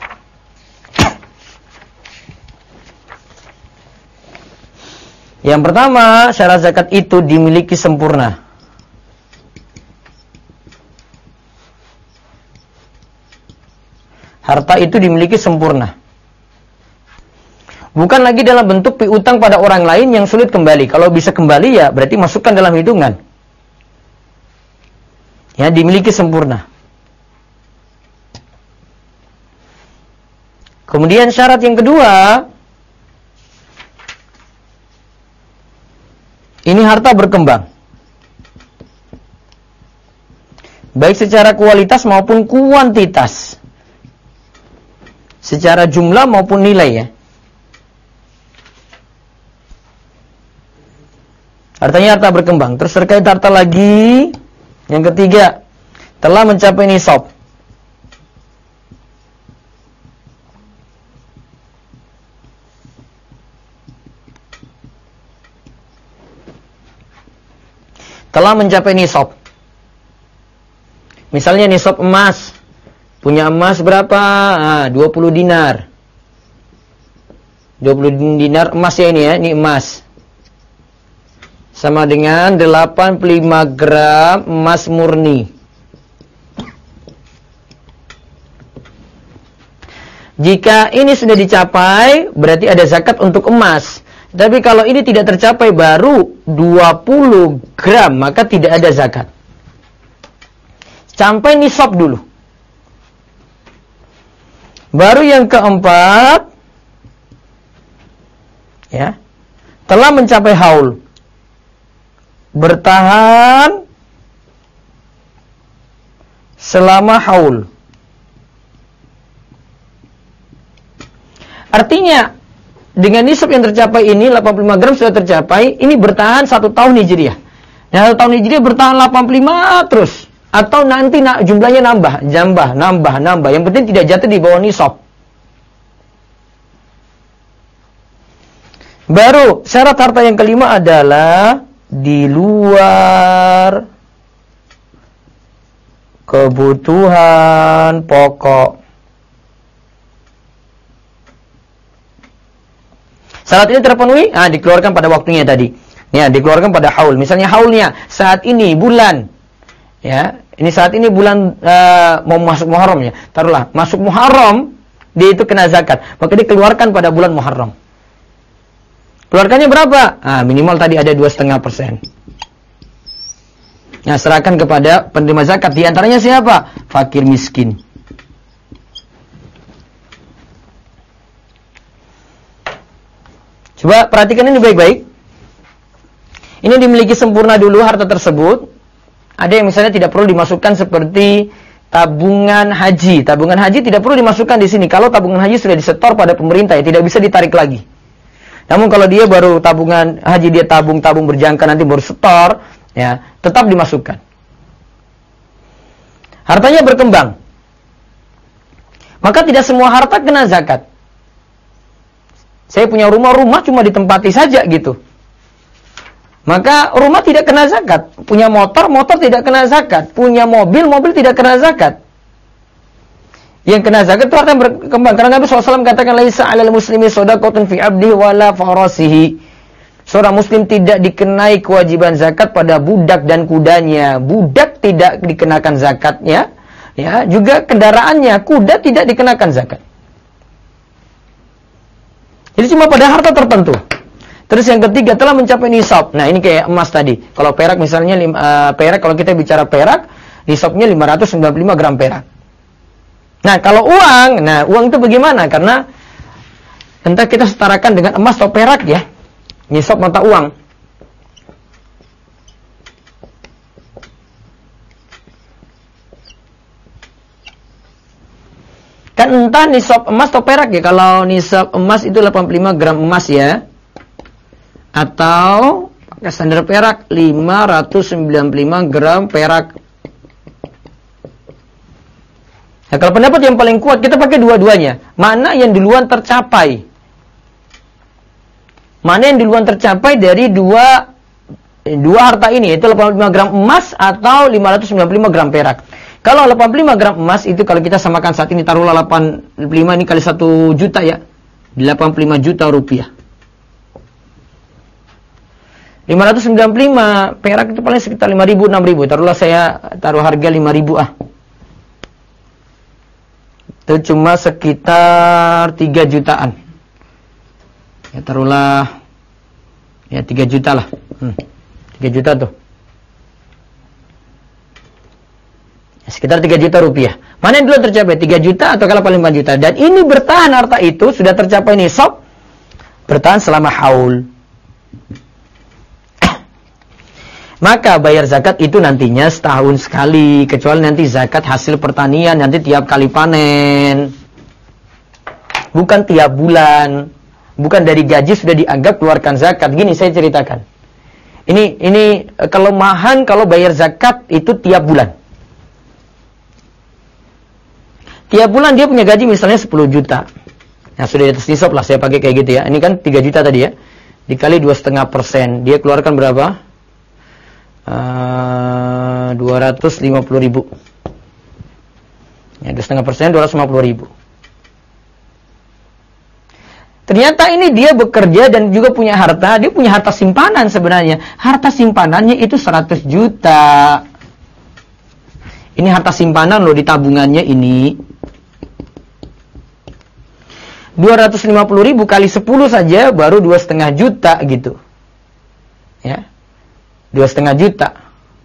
Yang pertama, syarat zakat itu dimiliki sempurna. Harta itu dimiliki sempurna. Bukan lagi dalam bentuk piutang pada orang lain yang sulit kembali. Kalau bisa kembali ya berarti masukkan dalam hitungan. Ya, dimiliki sempurna. Kemudian syarat yang kedua, ini harta berkembang. Baik secara kualitas maupun kuantitas. Secara jumlah maupun nilai ya. Artinya harta berkembang. Terus terkait harta lagi, yang ketiga, telah mencapai nisab. Telah mencapai nisab. Misalnya nisab emas. Punya emas berapa? 20 dinar. 20 dinar emas ya ini ya, ini emas. Sama dengan 85 gram emas murni. Jika ini sudah dicapai, berarti ada zakat untuk emas. Tapi kalau ini tidak tercapai baru 20 gram, maka tidak ada zakat. Sampai nisab dulu. Baru yang keempat, ya, telah mencapai haul. Bertahan selama haul. Artinya, dengan nisab yang tercapai ini, 85 gram sudah tercapai, ini bertahan 1 tahun Hijriah. Nah, 1 tahun Hijriah bertahan 85 terus. Atau nanti jumlahnya nambah. Yang penting tidak jatuh di bawah nisab. Baru syarat harta yang kelima adalah di luar kebutuhan pokok. Syarat ini terpenuhi, dikeluarkan pada waktunya tadi. Ya, dikeluarkan pada haul. Misalnya haulnya saat ini bulan, ya, ini saat ini bulan mau masuk Muharram ya. Taruhlah masuk Muharram, dia itu kena zakat, maka dikeluarkan pada bulan Muharram. Keluarkannya berapa? Minimal tadi ada 2,5%. Nah, serahkan kepada penerima zakat. Di antaranya siapa? Fakir miskin. Coba perhatikan ini baik-baik. Ini dimiliki sempurna dulu harta tersebut. Ada yang misalnya tidak perlu dimasukkan seperti tabungan haji. Tabungan haji tidak perlu dimasukkan di sini. Kalau tabungan haji sudah disetor pada pemerintah, ya tidak bisa ditarik lagi. Namun kalau dia baru tabungan haji, dia tabung berjangka, nanti baru setor, ya tetap dimasukkan. Hartanya berkembang. Maka tidak semua harta kena zakat. Saya punya rumah cuma ditempati saja gitu. Maka rumah tidak kena zakat. Punya motor tidak kena zakat. Punya mobil tidak kena zakat. Yang kena zakat itu harta yang berkembang. Karena Nabi SAW katakan, laisa 'alal muslimi shadaqatun fi 'abdihi wala farasihi. Seorang muslim tidak dikenai kewajiban zakat pada budak dan kudanya. Budak tidak dikenakan zakatnya, ya, juga kendaraannya, kuda tidak dikenakan zakat. Jadi cuma pada harta tertentu. Terus yang ketiga, telah mencapai nisab. Nah, ini kayak emas tadi. Kalau perak misalnya, perak, kalau kita bicara perak, nisabnya 595 gram perak. Nah, kalau uang itu bagaimana? Karena entah kita setarakan dengan emas atau perak ya. Nisab mata uang. Kan entah nisab emas atau perak ya. Kalau nisab emas itu 85 gram emas ya. Atau pakai standar perak 595 gram perak. Nah, kalau pendapat yang paling kuat kita pakai dua-duanya. Mana yang duluan tercapai? Mana yang duluan tercapai dari dua harta ini, yaitu 85 gram emas atau 595 gram perak. Kalau 85 gram emas itu kalau kita samakan saat ini, taruhlah 85 ini kali 1 juta ya. 85 juta rupiah. 595 perak itu paling sekitar 5.000, 6.000. Taruhlah saya taruh harga 5.000 Itu cuma sekitar 3 jutaan. Ya taruhlah ya 3 juta lah. 3 juta tuh. Ya, sekitar 3 juta rupiah. Mana yang dulu tercapai? 3 juta atau kalau paling 4 juta. Dan ini bertahan harta itu sudah tercapai nisab. Bertahan selama haul. Maka bayar zakat itu nantinya setahun sekali. Kecuali nanti zakat hasil pertanian. Nanti tiap kali panen. Bukan tiap bulan. Bukan dari gaji sudah dianggap keluarkan zakat. Gini saya ceritakan. Ini kelemahan kalau bayar zakat itu tiap bulan. Tiap bulan dia punya gaji misalnya 10 juta. Nah sudah di atas nisab lah saya pakai kayak gitu ya. Ini kan 3 juta tadi ya. Dikali 2,5%. Dia keluarkan berapa? 250.000. Ya 2,5%, 250.000. Ternyata ini dia bekerja dan juga punya harta. Dia punya harta simpanan sebenarnya. Harta simpanannya itu 100 juta. Ini harta simpanan loh di tabungannya ini. 250.000 kali 10 saja baru 2,5 juta gitu. Ya. 2,5 juta.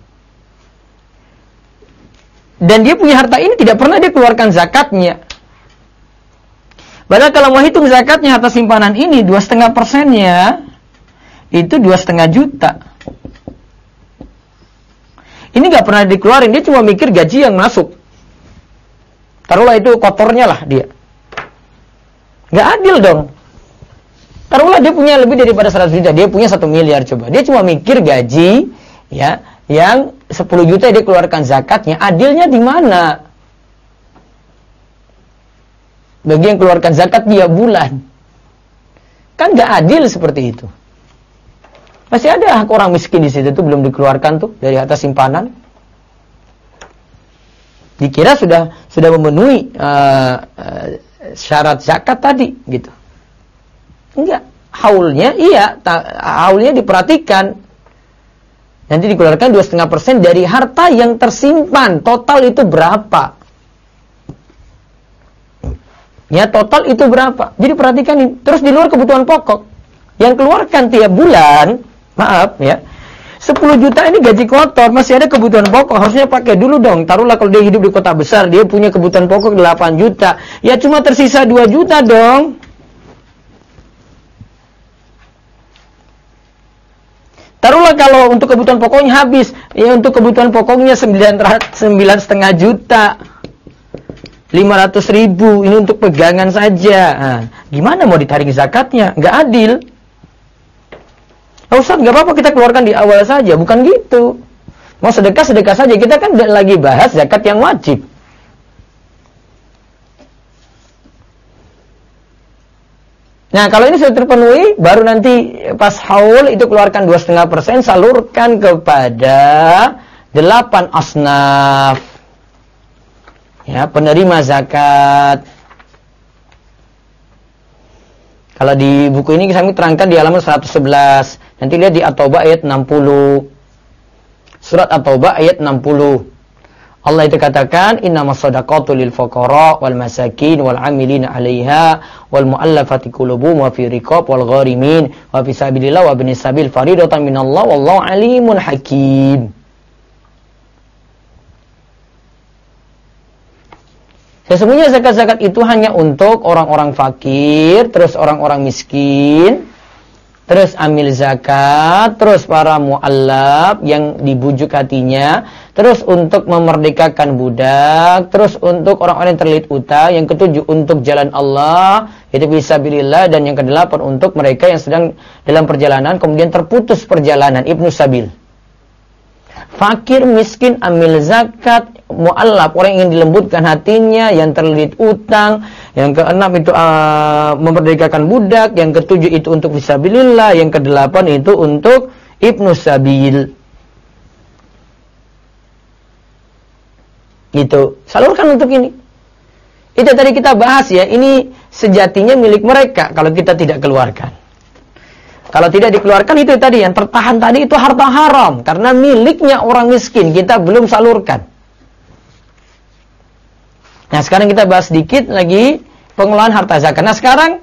Dan dia punya harta ini tidak pernah dia keluarkan zakatnya. Padahal kalau mau hitung zakatnya harta simpanan ini 2,5%-nya itu 2,5 juta. Ini nggak pernah dikeluarin, dia cuma mikir gaji yang masuk. Taruhlah itu kotornya lah dia. Nggak adil dong. Taruhlah dia punya lebih daripada 100 juta, dia punya 1 miliar coba. Dia cuma mikir gaji ya yang 10 juta dia keluarkan zakatnya. Adilnya di mana? Bagi yang keluarkan zakat tiap bulan. Kan nggak adil seperti itu. Masih ada hak orang miskin di situ tuh belum dikeluarkan tuh dari harta simpanan. Dikira sudah memenuhi syarat zakat tadi, gitu. Enggak, haulnya haulnya diperhatikan. Nanti dikeluarkan 2,5% dari harta yang tersimpan. Total itu berapa? Ya, total itu berapa? Jadi perhatikan ini. Terus di luar kebutuhan pokok yang keluarkan tiap bulan, maaf ya, 10 juta ini gaji kotor, masih ada kebutuhan pokok, harusnya pakai dulu dong. Taruhlah kalau dia hidup di kota besar, dia punya kebutuhan pokok 8 juta. Ya cuma tersisa 2 juta dong. Taruhlah kalau untuk kebutuhan pokoknya habis, ya untuk kebutuhan pokoknya 9,5 juta. 500.000 ini untuk pegangan saja. Nah, gimana mau ditarik zakatnya? Nggak adil. Ustaz, nggak apa-apa kita keluarkan di awal saja. Bukan gitu. Mau sedekah saja. Kita kan lagi bahas zakat yang wajib. Nah, kalau ini sudah terpenuhi, baru nanti pas haul itu keluarkan 2,5%, salurkan kepada 8 asnaf. Ya, penerima zakat. Kalau di buku ini kami terangkan di halaman 111. Nanti lihat di At-Taubah ayat 60. Surat At-Taubah ayat 60. Allah itu katakan, innamas shadaqatu lil fuqara wal masakin wal 'amilina 'alaiha wal mu'allafati qulubuhum wa fi riqab wal gharimin wa fi sabilillah wa ibnis sabil faridatan minallah wallahu 'alimun hakim. Sesungguhnya zakat-zakat itu hanya untuk orang-orang fakir, terus orang-orang miskin, terus amil zakat, terus para mu'allab yang dibujuk hatinya, terus untuk memerdekakan budak, terus untuk orang-orang yang terlilit utang, yang ketujuh untuk jalan Allah, itu fisabilillah, dan yang kedelapan untuk mereka yang sedang dalam perjalanan kemudian terputus perjalanan, Ibnu Sabil. Fakir, miskin, amil zakat, mu'allab, orang yang dilembutkan hatinya, yang terlilit utang, yang keenam itu memerdekakan budak, yang ketujuh itu untuk fisabilillah, yang kedelapan itu untuk Ibnu Sabil. Gitu. Salurkan untuk ini. Itu tadi kita bahas ya, ini sejatinya milik mereka kalau kita tidak keluarkan. Kalau tidak dikeluarkan itu tadi, yang tertahan tadi itu harta haram. Karena miliknya orang miskin, kita belum salurkan. Nah sekarang kita bahas sedikit lagi pengelolaan harta zakat. Nah sekarang,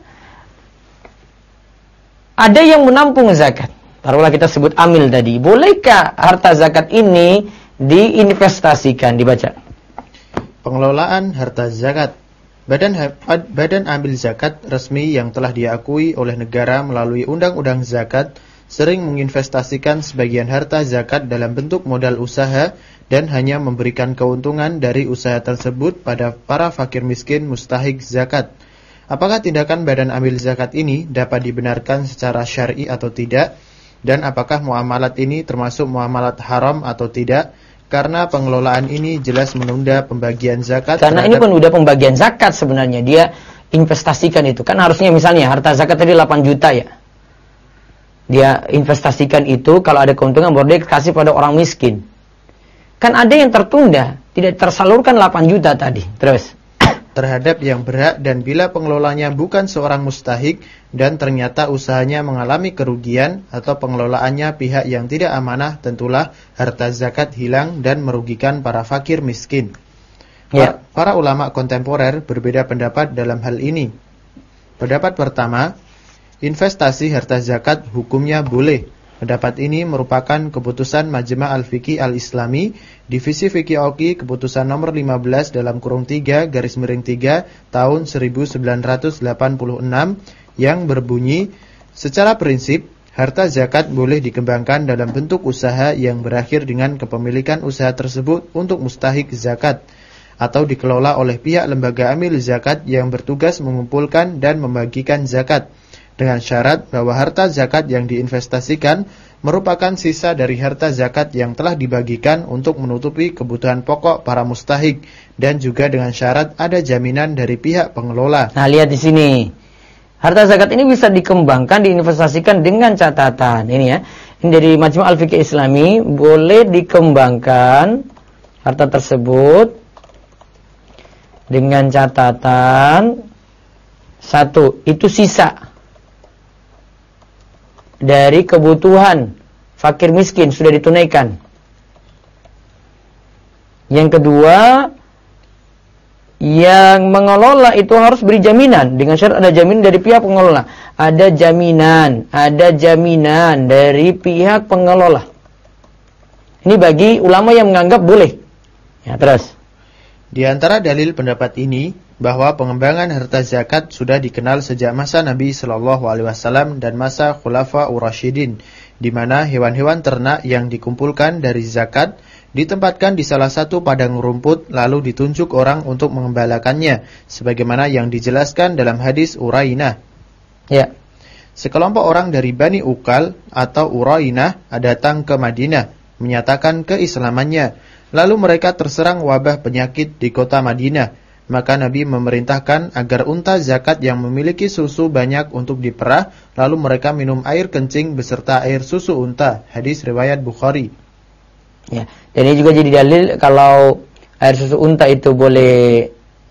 ada yang menampung zakat. Taruhlah kita sebut amil tadi. Bolehkah harta zakat ini diinvestasikan? Dibaca. Pengelolaan harta zakat. Badan amil zakat resmi yang telah diakui oleh negara melalui undang-undang zakat sering menginvestasikan sebagian harta zakat dalam bentuk modal usaha dan hanya memberikan keuntungan dari usaha tersebut pada para fakir miskin mustahik zakat. Apakah tindakan badan amil zakat ini dapat dibenarkan secara syar'i atau tidak? Dan apakah muamalat ini termasuk muamalat haram atau tidak? Karena pengelolaan ini jelas menunda pembagian zakat. Karena ini penunda pembagian zakat sebenarnya. Dia investasikan itu. Kan harusnya misalnya harta zakat tadi 8 juta ya. Dia investasikan itu, kalau ada keuntungan baru dia kasih pada orang miskin. Kan ada yang tertunda, tidak tersalurkan 8 juta tadi. Terus terhadap yang berhak, dan bila pengelolanya bukan seorang mustahik dan ternyata usahanya mengalami kerugian atau pengelolaannya pihak yang tidak amanah, tentulah harta zakat hilang dan merugikan para fakir miskin. Ya. Para ulama kontemporer berbeda pendapat dalam hal ini. Pendapat pertama, investasi harta zakat hukumnya boleh. Pendapat ini merupakan keputusan Majma' Al-Fiqih Al-Islami, Divisi Fiqih Oki, keputusan nomor 15/3/3 tahun 1986 yang berbunyi, secara prinsip, harta zakat boleh dikembangkan dalam bentuk usaha yang berakhir dengan kepemilikan usaha tersebut untuk mustahik zakat, atau dikelola oleh pihak lembaga amil zakat yang bertugas mengumpulkan dan membagikan zakat, dengan syarat bahwa harta zakat yang diinvestasikan merupakan sisa dari harta zakat yang telah dibagikan untuk menutupi kebutuhan pokok para mustahik, dan juga dengan syarat ada jaminan dari pihak pengelola. Nah, lihat di sini. Harta zakat ini bisa dikembangkan, diinvestasikan dengan catatan. Ini ya. Ini dari Majma' Al-Fiqih Islami, boleh dikembangkan harta tersebut Dengan catatan, satu, itu sisa dari kebutuhan fakir miskin sudah ditunaikan. Yang kedua, yang mengelola itu harus beri jaminan. Dengan syarat ada jaminan dari pihak pengelola. Ada jaminan dari pihak pengelola. Ini bagi ulama yang menganggap boleh. Ya, terus. Di antara dalil pendapat ini bahwa pengembangan harta zakat sudah dikenal sejak masa Nabi Shallallahu Alaihi Wasallam dan masa Khulafaur Rasyidin, di mana hewan-hewan ternak yang dikumpulkan dari zakat ditempatkan di salah satu padang rumput lalu ditunjuk orang untuk mengembalakannya, sebagaimana yang dijelaskan dalam hadis Urainah. Ya. Sekelompok orang dari Bani Ukal atau Urainah datang ke Madinah, menyatakan keislamannya. Lalu mereka terserang wabah penyakit di kota Madinah. Maka Nabi memerintahkan agar unta zakat yang memiliki susu banyak untuk diperah, lalu mereka minum air kencing beserta air susu unta. Hadis riwayat Bukhari. Ya, dan ini juga jadi dalil kalau air susu unta itu boleh,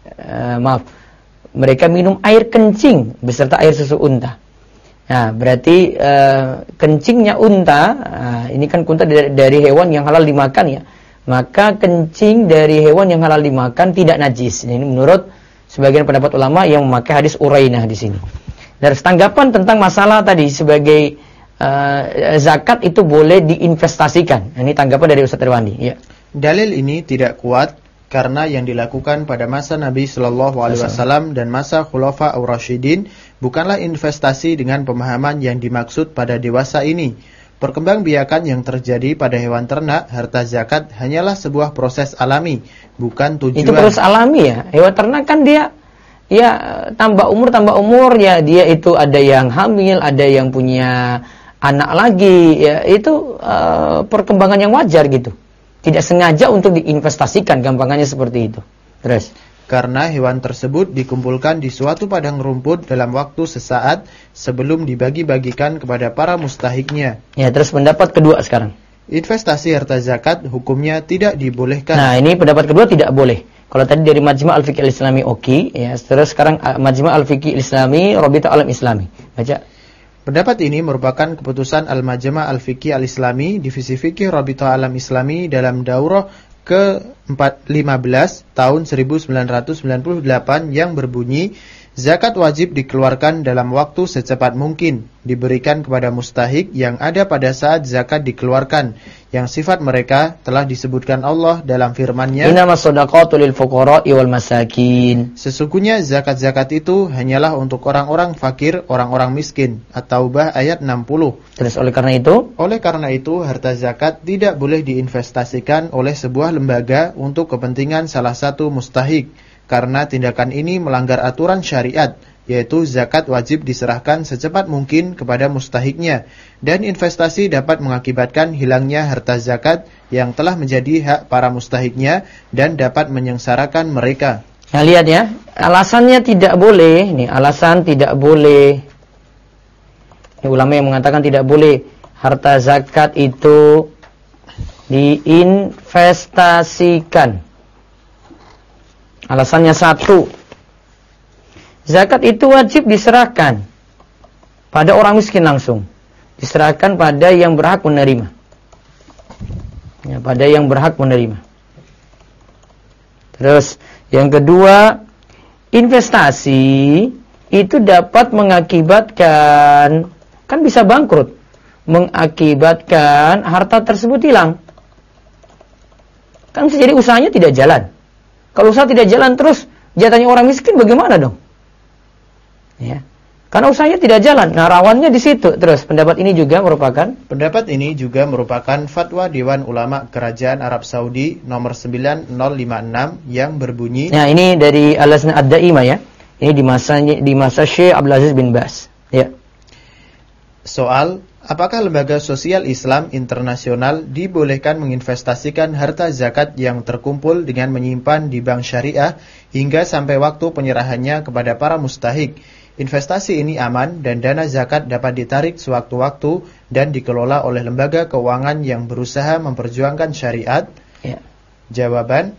mereka minum air kencing beserta air susu unta. Nah, berarti kencingnya unta, ini kan unta dari hewan yang halal dimakan ya. Maka kencing dari hewan yang halal dimakan tidak najis. Ini menurut sebagian pendapat ulama yang memakai hadis Urainah di sini. Dari tanggapan tentang masalah tadi sebagai zakat itu boleh diinvestasikan. Ini tanggapan dari Ustaz Irwandi. Ya. Dalil ini tidak kuat karena yang dilakukan pada masa Nabi Shallallahu Alaihi Wasallam dan masa Khulafaur Rasyidin bukanlah investasi dengan pemahaman yang dimaksud pada dewasa ini. Perkembangbiakan yang terjadi pada hewan ternak, harta zakat hanyalah sebuah proses alami, bukan tujuan. Itu proses alami ya. Hewan ternak kan dia ya tambah umur ya, dia itu ada yang hamil, ada yang punya anak lagi ya, itu perkembangan yang wajar gitu. Tidak sengaja untuk diinvestasikan, gampangannya seperti itu. Terus karena hewan tersebut dikumpulkan di suatu padang rumput dalam waktu sesaat sebelum dibagi-bagikan kepada para mustahiknya. Ya, terus pendapat kedua sekarang. Investasi harta zakat hukumnya tidak dibolehkan. Nah, ini pendapat kedua tidak boleh. Kalau tadi dari Majma' Al-Fiqh Al-Islami oke, ya. Terus sekarang Majma' Al-Fiqh Al-Islami, Rabita Alam Islami. Baca. Pendapat ini merupakan keputusan Al-Majma' Al-Fiqh Al-Islami, Divisi Fikih Rabita Alam Islami dalam daurah ke-15 tahun 1998 yang berbunyi, zakat wajib dikeluarkan dalam waktu secepat mungkin, diberikan kepada mustahik yang ada pada saat zakat dikeluarkan, yang sifat mereka telah disebutkan Allah dalam firman-Nya, Innamas shadaqatu lil fuqara'i wal masakin. Sesungguhnya zakat-zakat itu hanyalah untuk orang-orang fakir, orang-orang miskin. At-Taubah ayat 60. Terus oleh karena itu harta zakat tidak boleh diinvestasikan oleh sebuah lembaga untuk kepentingan salah satu mustahik, karena tindakan ini melanggar aturan syariat, yaitu zakat wajib diserahkan secepat mungkin kepada mustahiknya, dan investasi dapat mengakibatkan hilangnya harta zakat yang telah menjadi hak para mustahiknya dan dapat menyengsarakan mereka. Nah, lihat ya, alasannya tidak boleh. Nih, alasan tidak boleh. Ini ulama yang mengatakan tidak boleh harta zakat itu diinvestasikan. Alasannya satu, zakat itu wajib diserahkan pada orang miskin langsung. Diserahkan pada yang berhak menerima. Ya, pada yang berhak menerima. Terus, yang kedua, investasi itu dapat mengakibatkan, kan bisa bangkrut, mengakibatkan harta tersebut hilang. Kan bisa jadi usahanya tidak jalan. Kalau usaha tidak jalan terus, jatahnya orang miskin bagaimana dong? Ya. Karena usahanya tidak jalan. Nah, rawannya di situ. Terus pendapat ini juga merupakan fatwa Dewan Ulama Kerajaan Arab Saudi nomor 9056 yang berbunyi. Nah, ini dari Al-Lajnah Ad-Daimah ya. Ini di masa Syekh Abdul Aziz bin Baz. Ya. Soal, apakah lembaga sosial Islam internasional dibolehkan menginvestasikan harta zakat yang terkumpul dengan menyimpan di bank syariah hingga sampai waktu penyerahannya kepada para mustahik? Investasi ini aman dan dana zakat dapat ditarik sewaktu-waktu dan dikelola oleh lembaga keuangan yang berusaha memperjuangkan syariat? Ya. Jawaban,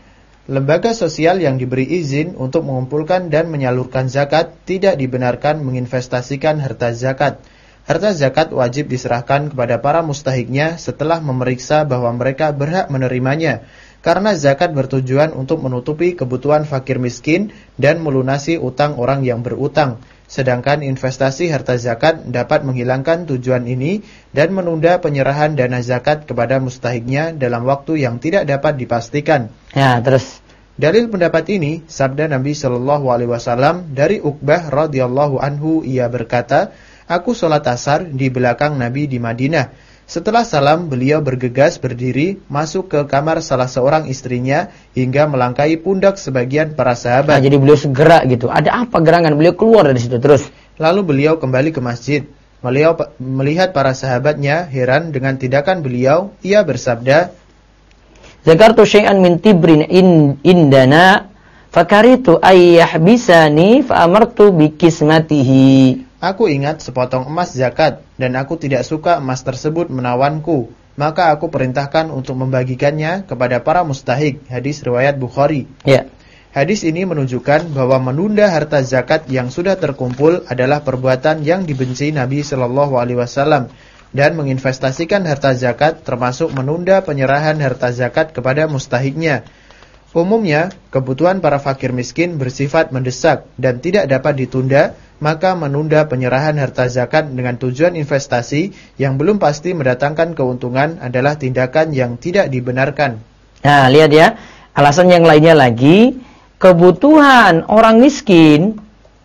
Lembaga sosial yang diberi izin untuk mengumpulkan dan menyalurkan zakat tidak dibenarkan menginvestasikan harta zakat. Harta zakat wajib diserahkan kepada para mustahiknya setelah memeriksa bahwa mereka berhak menerimanya, karena zakat bertujuan untuk menutupi kebutuhan fakir miskin dan melunasi utang orang yang berutang. Sedangkan investasi harta zakat dapat menghilangkan tujuan ini dan menunda penyerahan dana zakat kepada mustahiknya dalam waktu yang tidak dapat dipastikan. Ya, terus dalil pendapat ini sabda Nabi sallallahu alaihi wasallam dari Uqbah radhiyallahu anhu, ia berkata, "Aku salat asar di belakang Nabi di Madinah. Setelah salam, beliau bergegas berdiri masuk ke kamar salah seorang istrinya hingga melangkahi pundak sebagian para sahabat." Nah, jadi beliau segera gitu. Ada apa gerangan? Beliau keluar dari situ terus. Lalu beliau kembali ke masjid. Beliau melihat para sahabatnya heran dengan tindakan beliau. Ia bersabda, "Zakartu syai'an min tibrin indana fakaritu ayyahbisani fa amartu bikismatihi." Aku ingat sepotong emas zakat dan aku tidak suka emas tersebut menawanku, maka aku perintahkan untuk membagikannya kepada para mustahik. Hadis riwayat Bukhari. Ya. Hadis ini menunjukkan bahwa menunda harta zakat yang sudah terkumpul adalah perbuatan yang dibenci Nabi Shallallahu Alaihi Wasallam, dan menginvestasikan harta zakat termasuk menunda penyerahan harta zakat kepada mustahiknya. Umumnya, kebutuhan para fakir miskin bersifat mendesak dan tidak dapat ditunda, maka menunda penyerahan harta zakat dengan tujuan investasi yang belum pasti mendatangkan keuntungan adalah tindakan yang tidak dibenarkan. Nah, lihat ya, alasan yang lainnya lagi, kebutuhan orang miskin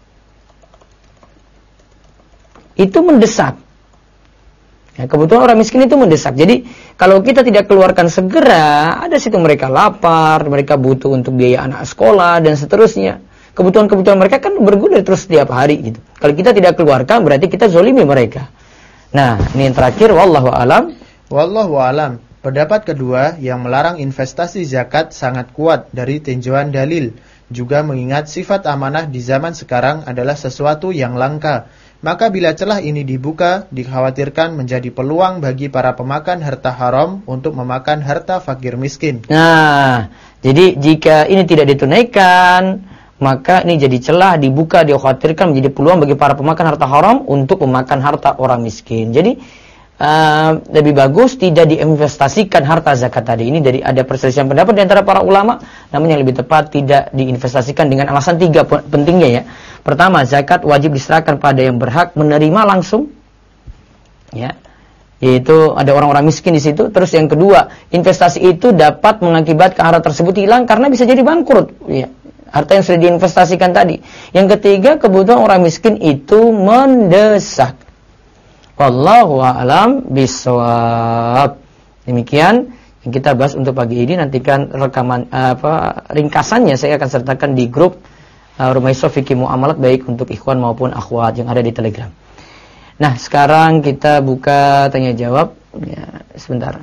itu mendesak. Ya, kebutuhan orang miskin itu mendesak. Jadi kalau kita tidak keluarkan segera, ada situ mereka lapar, mereka butuh untuk biaya anak sekolah dan seterusnya. Kebutuhan-kebutuhan mereka kan bergulir terus setiap hari gitu. Kalau kita tidak keluarkan berarti kita zolimi mereka. Nah, ini yang terakhir, wallahu alam. Wallahu alam. Pendapat kedua yang melarang investasi zakat sangat kuat dari tinjauan dalil. Juga mengingat sifat amanah di zaman sekarang adalah sesuatu yang langka. Maka bila celah ini dibuka, dikhawatirkan menjadi peluang bagi para pemakan harta haram untuk memakan harta fakir miskin. Nah, jadi jika ini tidak ditunaikan, maka ini jadi celah dibuka, dikhawatirkan menjadi peluang bagi para pemakan harta haram untuk memakan harta orang miskin. Jadi lebih bagus tidak diinvestasikan harta zakat tadi. Ini dari ada perselisihan pendapat di antara para ulama, namun yang lebih tepat tidak diinvestasikan dengan alasan 3 pentingnya ya. Pertama, zakat wajib diserahkan pada yang berhak menerima langsung, ya, yaitu ada orang-orang miskin di situ. Terus yang kedua, investasi itu dapat mengakibatkan harta tersebut hilang karena bisa jadi bangkrut, ya, harta yang sudah diinvestasikan tadi. Yang ketiga, kebutuhan orang miskin itu mendesak. Wallahu a'lam bishawab. Demikian yang kita bahas untuk pagi ini. Nantikan rekaman ringkasannya saya akan sertakan di grup Rumah Fikih Muamalat baik untuk ikhwan maupun akhwat yang ada di Telegram. Nah, sekarang kita buka tanya jawab. Ya, sebentar.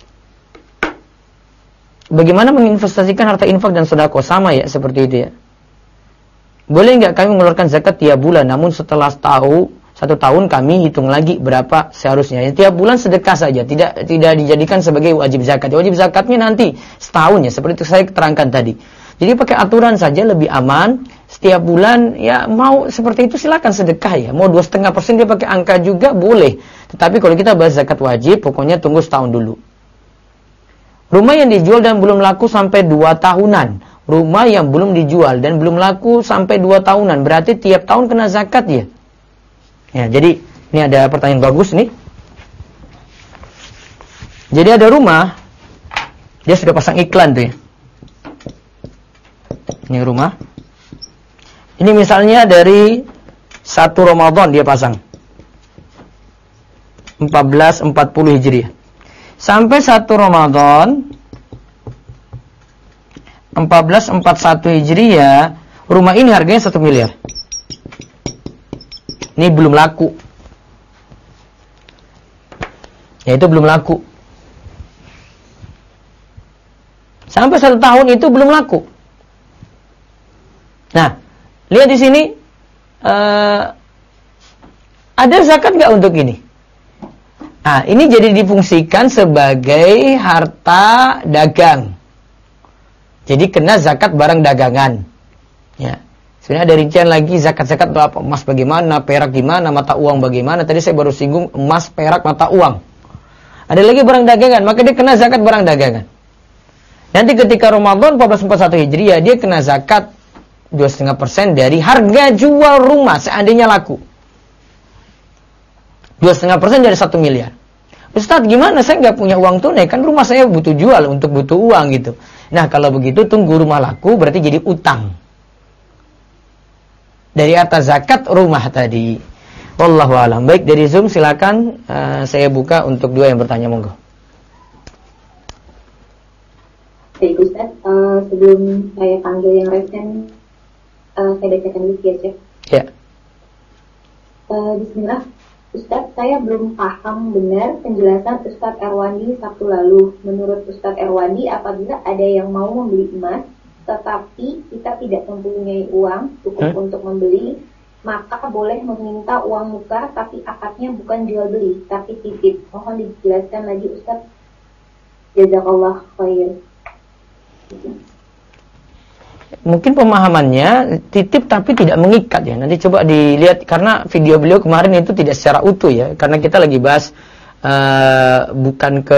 Bagaimana menginvestasikan harta infak dan sedekah? Sama ya, seperti itu ya. Boleh nggak kami mengeluarkan zakat tiap bulan, namun setelah 1 tahun kami hitung lagi berapa seharusnya. Ya, tiap bulan sedekah saja, tidak dijadikan sebagai wajib zakat. Wajib zakatnya nanti setahun ya, seperti itu saya terangkan tadi. Jadi pakai aturan saja lebih aman. Setiap bulan ya mau seperti itu silakan sedekah ya. Mau 2,5% dia pakai angka juga boleh. Tetapi kalau kita bahas zakat wajib, pokoknya tunggu setahun dulu. Rumah yang dijual dan belum laku sampai 2 tahunan. Rumah yang belum dijual dan belum laku sampai 2 tahunan. Berarti tiap tahun kena zakat ya. Ya, jadi ini ada pertanyaan bagus nih. Jadi ada rumah, dia sudah pasang iklan tuh ya. Ini rumah. Ini misalnya dari 1 Ramadan dia pasang. 1440 Hijriah. Sampai 1 Ramadan 1441 Hijriah, rumah ini harganya 1 miliar. Ini belum laku. Ya, itu belum laku. Sampai 1 tahun itu belum laku. Nah, lihat di sini ada zakat nggak untuk ini? Nah, ini jadi difungsikan sebagai harta dagang. Jadi kena zakat barang dagangan. Ya. Sebenarnya ada rincian lagi zakat-zakat itu apa? Emas bagaimana, perak gimana, mata uang bagaimana. Tadi saya baru singgung emas, perak, mata uang. Ada lagi barang dagangan, maka dia kena zakat barang dagangan. Nanti ketika Ramadan 1441 Hijriah, dia kena zakat 2,5% dari harga jual rumah seandainya laku. 2,5% dari 1 miliar. Ustaz, gimana? Saya nggak punya uang tunai, kan rumah saya butuh jual untuk butuh uang gitu. Nah, kalau begitu tunggu rumah laku berarti jadi utang. Dari atas zakat rumah tadi. Wallahu a'lam. Baik, dari Zoom silakan saya buka untuk 2 yang bertanya, monggo. Baik Ustaz, sebelum saya panggil yang resen, saya bacakan dulu ya, Cek. Ya. Bismillah. Ustaz, saya belum paham benar penjelasan Ustaz Erwandi Sabtu lalu. Menurut Ustaz Erwandi, apabila ada yang mau membeli emas, tetapi kita tidak mempunyai uang cukup untuk membeli, maka boleh meminta uang muka, tapi akadnya bukan jual beli, tapi titip. Mohon dijelaskan lagi Ustaz. Jazakallah khair. Mungkin pemahamannya titip tapi tidak mengikat ya. Nanti coba dilihat, karena video beliau kemarin itu tidak secara utuh ya. Karena kita lagi bahas bukan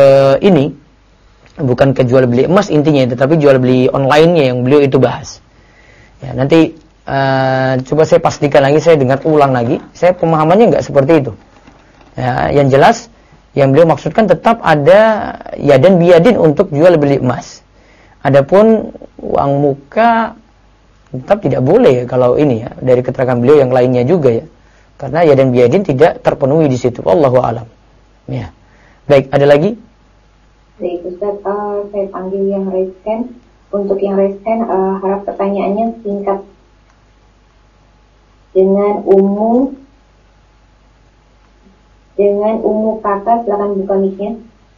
ke jual beli emas intinya, tetapi jual beli online-nya yang beliau itu bahas. Ya, nanti coba saya pastikan lagi, saya dengar ulang lagi. Saya pemahamannya nggak seperti itu. Ya, yang jelas yang beliau maksudkan tetap ada yadan biyadin untuk jual beli emas. Adapun uang muka tetap tidak boleh ya, kalau ini ya, dari keterangan beliau yang lainnya juga ya. Karena yadan biyadin tidak terpenuhi di situ. Wallahu a'lam. Ya. Baik, ada lagi? Baik Ustaz, saya panggil yang resken. Untuk yang resken, harap pertanyaannya singkat. Dengan umum kata, silakan buka mic-nya.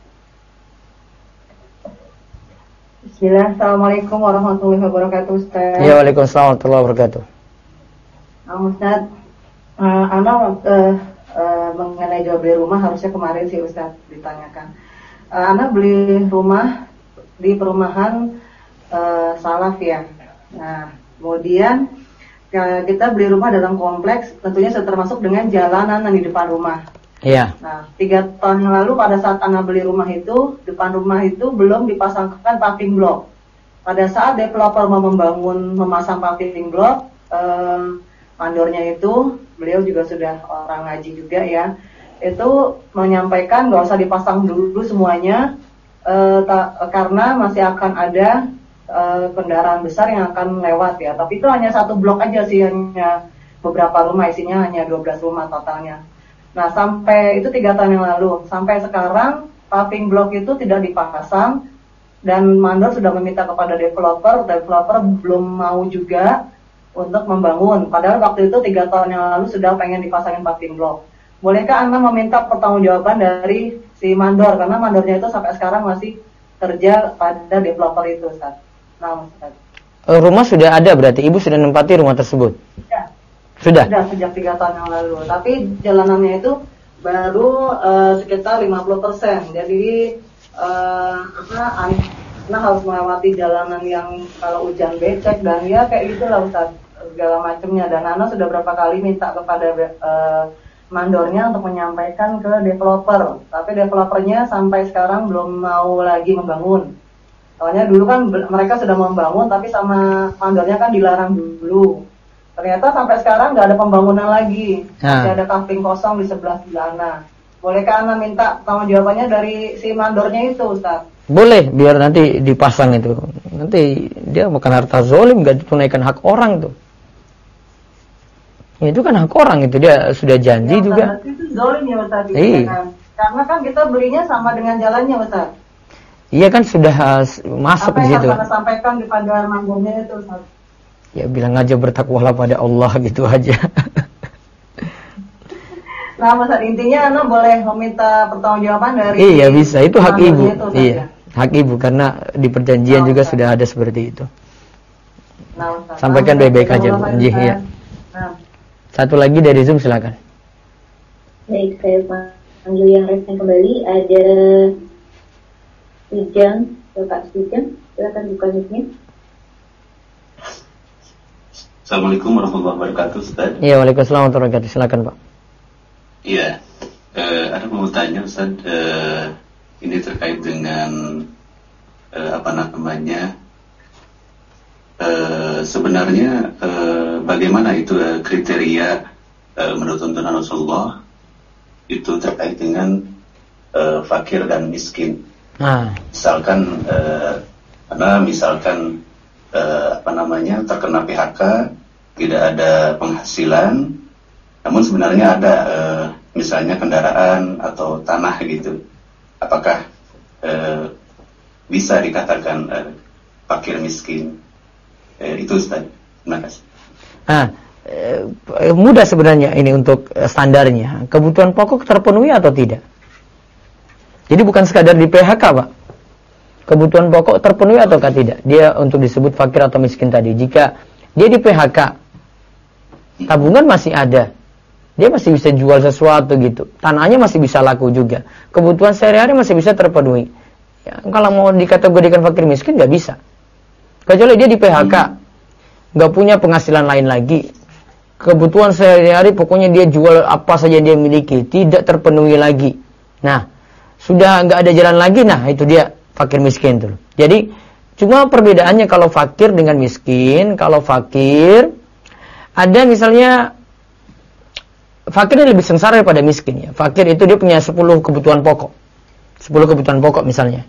Bismillah, Assalamualaikum warahmatullahi wabarakatuh Ustaz. Ya, waalaikumsalam warahmatullahi wabarakatuh. Ustaz, mengenai jual beli rumah harusnya kemarin sih Ustaz ditanyakan. Ana beli rumah di perumahan Salaf ya. Nah, kemudian kita beli rumah dalam kompleks, tentunya termasuk dengan jalanan di depan rumah. Iya. Nah, 3 tahun yang lalu pada saat Ana beli rumah itu, depan rumah itu belum dipasangkan paving block. Pada saat developer mau memasang paving block, mandornya itu, beliau juga sudah orang ngaji juga ya, itu menyampaikan nggak usah dipasang dulu semuanya, karena masih akan ada kendaraan besar yang akan lewat ya. Tapi itu hanya 1 blok aja sih, hanya beberapa rumah, isinya hanya 12 rumah totalnya. Nah, sampai itu 3 tahun yang lalu, sampai sekarang paving block itu tidak dipasang dan mandor sudah meminta kepada developer belum mau juga untuk membangun. Padahal waktu itu 3 tahun yang lalu sudah pengen dipasangin paving block. Bolehkah Anda meminta pertanggungjawaban dari si mandor, karena mandornya itu sampai sekarang masih kerja pada developer itu, Ustaz. Nah, Ustaz. Rumah sudah ada berarti, Ibu sudah menempati rumah tersebut? Ya. Sudah Sejak 3 tahun yang lalu. Tapi jalanannya itu baru sekitar 50%. Jadi Anda harus melewati jalanan yang kalau hujan becek dan ya kayak gitulah Ustaz, segala macamnya. Dan Anda sudah berapa kali minta kepada mandornya untuk menyampaikan ke developer. Tapi developernya sampai sekarang belum mau lagi membangun. Soalnya dulu kan mereka sudah membangun, tapi sama mandornya kan dilarang dulu. Ternyata sampai sekarang nggak ada pembangunan lagi, masih ada paving kosong di sebelah sana. Bolehkah Anda minta tanggung jawabannya dari si mandornya itu, Ustaz? Boleh, biar nanti dipasang itu. Nanti dia makan harta zolim, nggak ditunaikan hak orang tuh. Itu kan hak orang itu, dia sudah janji ya, juga. Itu zolim ya Ustaz. Kan? Karena kan kita belinya sama dengan jalannya Ustaz. Iya kan sudah masuk di situ. Apa yang harus Anda sampaikan kepada mandornya itu, Ustaz? Ya bilang aja bertakwalah pada Allah gitu aja. Nah, Ustaz, intinya Anda boleh meminta pertanggungjawaban dari. Iya bisa, itu hak ibu. Itu, iya, hak ibu karena di perjanjian juga sudah ada seperti itu. Nah, Ustaz, sampaikan baik-baik aja, Bu. Iya. Nah. Satu lagi dari Zoom silakan. Baik, saya panggil yang resmi kembali. Ada Sujang, Bapak Sujang, silakan buka mic-nya. Assalamualaikum warahmatullahi wabarakatuh, Ustaz. Iya, waalaikumsalam warahmatullahi wabarakatuh. Silakan, Pak. Iya, ada mau tanya, Ustaz. Ini terkait dengan sebenarnya bagaimana itu kriteria menurut tuntunan Rasulullah itu terkait dengan fakir dan miskin. Misalkan terkena PHK, tidak ada penghasilan, namun sebenarnya ada misalnya kendaraan atau tanah gitu. Apakah bisa dikatakan fakir miskin? Itu Ustaz. Terima kasih. Mudah sebenarnya ini untuk standarnya. Kebutuhan pokok terpenuhi atau tidak? Jadi bukan sekadar di PHK, Pak. Kebutuhan pokok terpenuhi ataukah tidak? Dia untuk disebut fakir atau miskin tadi. Jika dia di PHK, tabungan masih ada, dia masih bisa jual sesuatu gitu. Tanahnya masih bisa laku juga. Kebutuhan sehari-hari masih bisa terpenuhi. Ya, kalau mau dikategorikan fakir miskin, nggak bisa. Kecuali dia di PHK, nggak punya penghasilan lain lagi. Kebutuhan sehari-hari pokoknya dia jual apa saja dia miliki, tidak terpenuhi lagi. Nah, sudah nggak ada jalan lagi, nah itu dia fakir miskin tuh. Jadi cuma perbedaannya kalau fakir dengan miskin. Kalau fakir ada misalnya fakir lebih sengsara daripada miskin ya. Fakir itu dia punya 10 kebutuhan pokok. 10 kebutuhan pokok misalnya.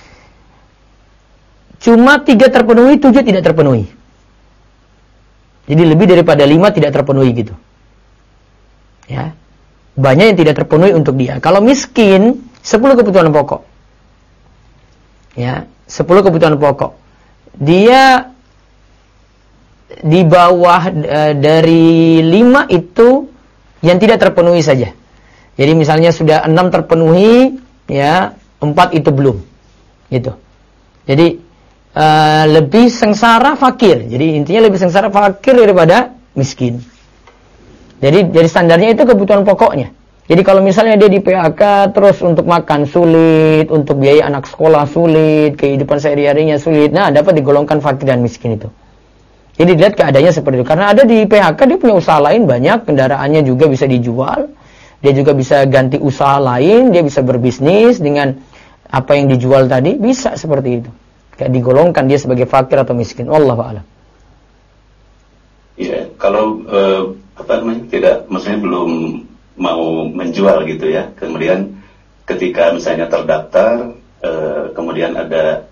Cuma 3 terpenuhi, 7 tidak terpenuhi. Jadi lebih daripada 5 tidak terpenuhi gitu. Ya. Banyak yang tidak terpenuhi untuk dia. Kalau miskin 10 kebutuhan pokok. Ya, 10 kebutuhan pokok. Dia di bawah dari 5 itu yang tidak terpenuhi saja. Jadi misalnya sudah 6 terpenuhi, ya, 4 itu belum. Gitu. Jadi lebih sengsara fakir. Jadi intinya lebih sengsara fakir daripada miskin. Jadi standarnya itu kebutuhan pokoknya. Jadi kalau misalnya dia di PHK terus untuk makan sulit, untuk biaya anak sekolah sulit, kehidupan sehari-harinya sulit, nah dapat digolongkan fakir dan miskin itu. Jadi dilihat keadaannya seperti itu. Karena ada di PHK dia punya usaha lain banyak, kendaraannya juga bisa dijual, dia juga bisa ganti usaha lain, dia bisa berbisnis dengan apa yang dijual tadi, bisa seperti itu. Kayak digolongkan dia sebagai fakir atau miskin. Wallahu a'lam. Iya, kalau maksudnya belum mau menjual gitu ya, kemudian ketika misalnya terdaftar, kemudian ada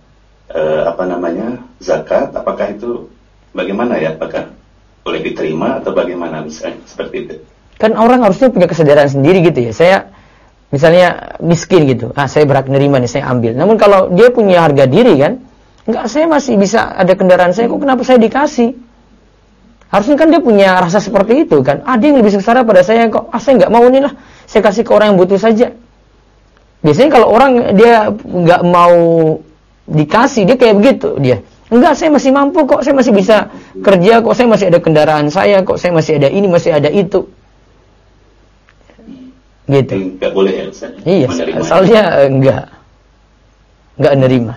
zakat, apakah itu bagaimana ya, apakah boleh diterima atau bagaimana misalnya seperti itu? Kan orang harusnya punya kesadaran sendiri gitu ya. Saya misalnya miskin gitu, saya berhak nerima nih, saya ambil. Namun kalau dia punya harga diri kan, enggak, saya masih bisa ada kendaraan saya, kok kenapa saya dikasih? Harusnya kan dia punya rasa seperti itu kan. Ada yang lebih sengsara pada saya kok. Saya nggak mau nih lah. Saya kasih ke orang yang butuh saja. Biasanya kalau orang dia nggak mau dikasih, dia kayak begitu dia. Enggak, saya masih mampu kok. Saya masih bisa kerja kok. Saya masih ada kendaraan saya kok. Saya masih ada ini, masih ada itu. Gitu. Nggak boleh ya Ustaz? Iya, asalnya nggak nerima.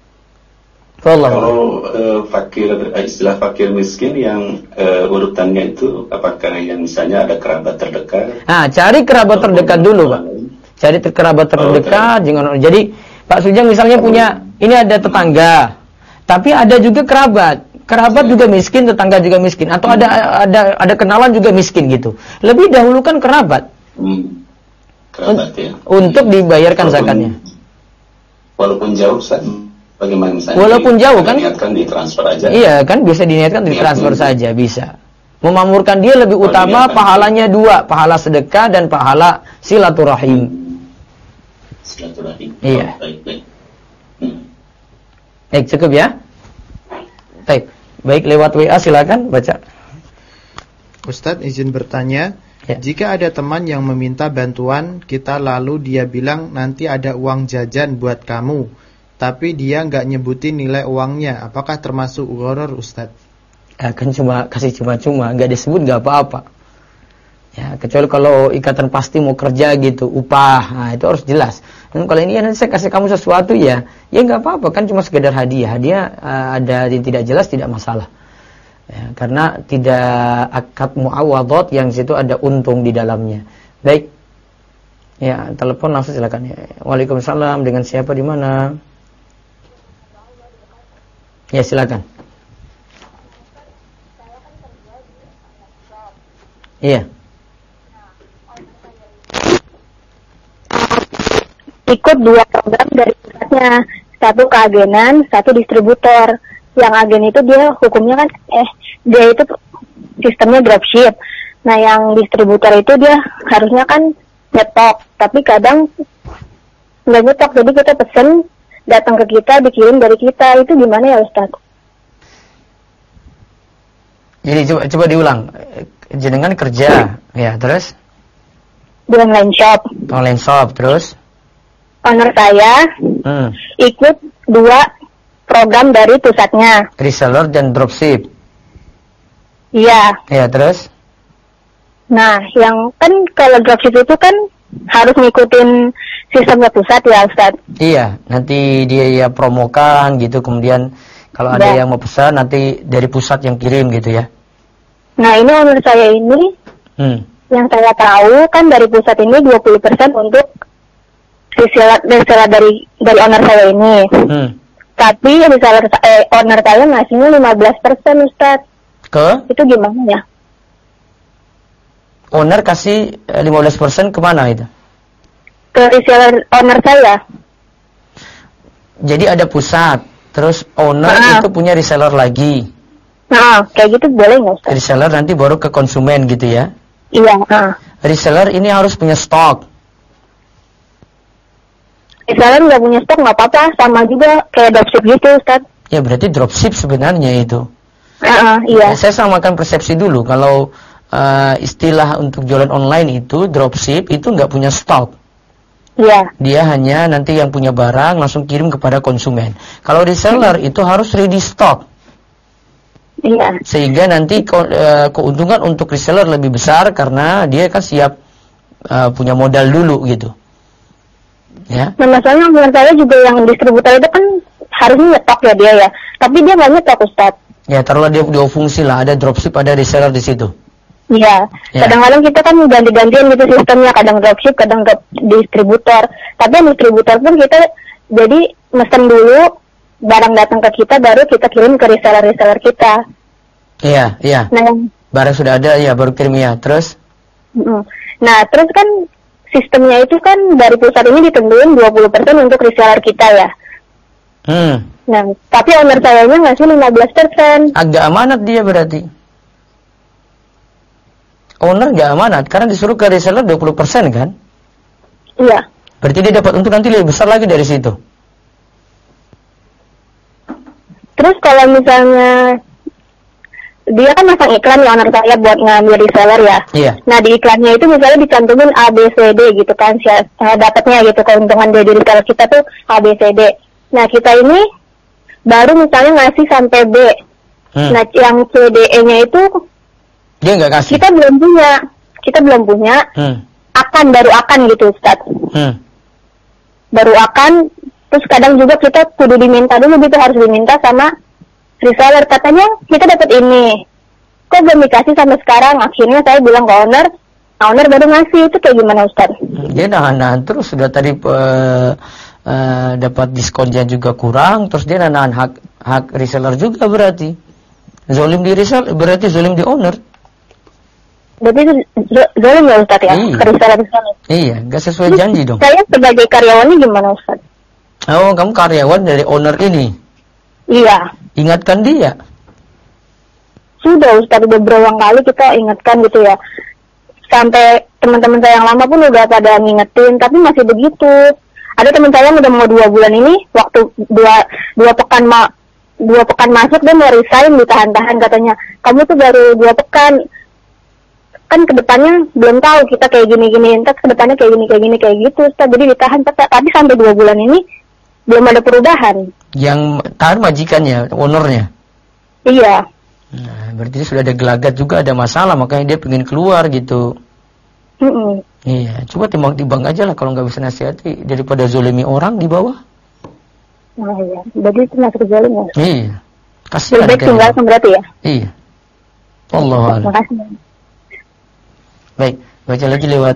Kalau istilah fakir miskin yang urutannya itu apakah yang misalnya ada kerabat terdekat? Cari kerabat terdekat dulu, Pak. Cari kerabat terdekat. Jadi Pak Sujang misalnya punya, ini ada tetangga, tapi ada juga kerabat juga miskin, tetangga juga miskin, atau ada kenalan juga miskin gitu. Lebih dahulukan kerabat. Kerabat ya. Untuk dibayarkan zakatnya. Walaupun jauh, bagaimana misalnya? Walaupun jauh kan? Diniatkan ditransfer aja. Iya kan, bisa diniatkan ditransfer saja, bisa. Memamurkan dia lebih utama, pahalanya 2, pahala sedekah dan pahala silaturahim. Silaturahim. Iya. Baik. Baik, cukup ya. Baik, lewat WA silakan baca. Ustadz izin bertanya. Ya. Jika ada teman yang meminta bantuan kita, lalu dia bilang nanti ada uang jajan buat kamu, tapi dia nggak nyebutin nilai uangnya, apakah termasuk gharar, Ustadz? Kan cuma kasih cuma-cuma, nggak disebut nggak apa-apa. Ya, kecuali kalau ikatan pasti mau kerja gitu, upah, nah itu harus jelas. Dan kalau ini nanti saya kasih kamu sesuatu ya nggak apa-apa, kan cuma sekedar hadiah. Hadiah ada yang tidak jelas tidak masalah. Ya, karena tidak akad muawadhat yang situ ada untung di dalamnya. Baik. Ya, telepon langsung silakan ya. Waalaikumsalam, dengan siapa di mana? Ya, silakan. Iya. Ikut 2 program dari pusatnya, 1 keagenan, 1 distributor. Yang agen itu dia hukumnya kan dia itu sistemnya dropship. Nah, yang distributor itu dia harusnya kan nyetok, tapi kadang nggak nyetok, jadi kita pesen datang ke kita, dikirim dari kita. Itu gimana ya Ustaz? Jadi coba diulang. Jenengan kerja, ya, terus Di online shop. online shop, terus Owner saya ikut 2 program dari pusatnya. reseller dan dropship. Iya. Ya, terus Nah, yang kan kalau dropship itu kan harus ngikutin sistemnya pusat ya Ustaz. iya, nanti dia ya promokan gitu, kemudian kalau ada Ya. yang mau pesan nanti dari pusat yang kirim gitu ya. Nah, ini owner saya ini yang saya tahu kan dari pusat ini 20% untuk reseller dari owner saya ini. Tapi reseller owner saya ngasihnya 15% Ustaz. Ke Itu gimana ya? owner kasih 15% kemana itu? Ke reseller owner saya. Jadi ada pusat, terus owner itu punya reseller lagi. Nah, kayak gitu boleh nggak Ustaz? Reseller nanti baru ke konsumen gitu ya. Iya. Reseller ini harus punya stok. Reseller nggak punya stok nggak apa-apa, sama juga kayak dropship gitu Ustaz. Ya berarti dropship sebenarnya itu. Iya. Saya samakan persepsi dulu. Kalau istilah untuk jualan online itu dropship itu nggak punya stok. Iya. Dia hanya nanti yang punya barang langsung kirim kepada konsumen. Kalau reseller itu harus ready stock. Iya. Sehingga nanti keuntungan untuk reseller lebih besar karena dia kan siap punya modal dulu gitu. Ya. Nah, masalahnya menurut saya juga yang distributor itu kan harusnya nyetok ya dia ya. Tapi dia nggak nyetok Ustaz. Ya, taruhlah dia dua fungsi lah, ada dropship, ada reseller di situ. Iya. Ya. Kadang-kadang kita kan ganti-gantian gitu sistemnya, kadang dropship, kadang distributor. Tapi yang distributor pun kita jadi mesen dulu, barang datang ke kita baru kita kirim ke reseller-reseller kita. Iya, iya. Nah, Barang sudah ada ya baru kirim ya. Terus nah, terus kan sistemnya itu kan dari pusat ini ditentuin 20% untuk reseller kita ya. Nah, tapi owner sayanya ngasih 15%. Agak amanat dia berarti. Owner gak amanat karena disuruh ke reseller 20% kan? Iya. Berarti dia dapat untung nanti lebih besar lagi dari situ. Terus kalau misalnya dia kan masang iklan ya owner saya buat ngambil reseller ya. Iya. Nah, di iklannya itu misalnya dicantumin A, B, C, D gitu kan, dapatnya gitu, keuntungan dari reseller kita tuh A, B, C, D. Nah, kita ini baru misalnya ngasih sampai B. Nah, yang C, D, E-nya itu dia nggak kasih. kita belum punya. Baru akan gitu Ustaz. Baru akan, terus kadang juga kita kudu diminta dulu gitu, harus diminta sama reseller, katanya kita dapat ini, kok belum dikasih sampai sekarang. Akhirnya saya bilang ke owner, owner baru ngasih. Itu kayak gimana Ustaz? Dia nahan terus, sudah tadi dapat diskonnya juga kurang, terus dia nahan hak reseller juga berarti. Zolim di reseller berarti zolim di owner. Berarti itu zolim ya Ustaz ya? Iya. Ke reseller. Iya, nggak sesuai janji dong. Saya sebagai karyawannya gimana Ustaz? Oh, kamu karyawan dari owner ini. Iya. Ingatkan dia. Sudah Ustaz, udah berulang kali kita ingatkan gitu ya. Sampai teman-teman saya yang lama pun udah pada ngingetin, tapi masih begitu. Ada teman saya yang udah mau 2 bulan ini, waktu dua pekan masuk dia mau resign, ditahan-tahan katanya. Kamu tuh baru 2 pekan. Kan kedepannya belum tahu kita kayak gini-gini, entar kedepannya kayak gitu Ustaz. Jadi ditahan, tapi sampai 2 bulan ini belum ada perubahan. Yang tahan majikannya, ownernya. Iya. Nah, berarti dia sudah ada gelagat juga, ada masalah, makanya dia pengen keluar gitu. Iya, coba timbang-timbang aja lah kalau nggak bisa nasihati daripada zolimi orang di bawah. Nah iya, berarti itu masuk zolim ya. Iya, kasihan. Lebih tinggalkan berarti ya. Iya. Wallahu a'lam. Terima kasih. Baik, baca lagi lewat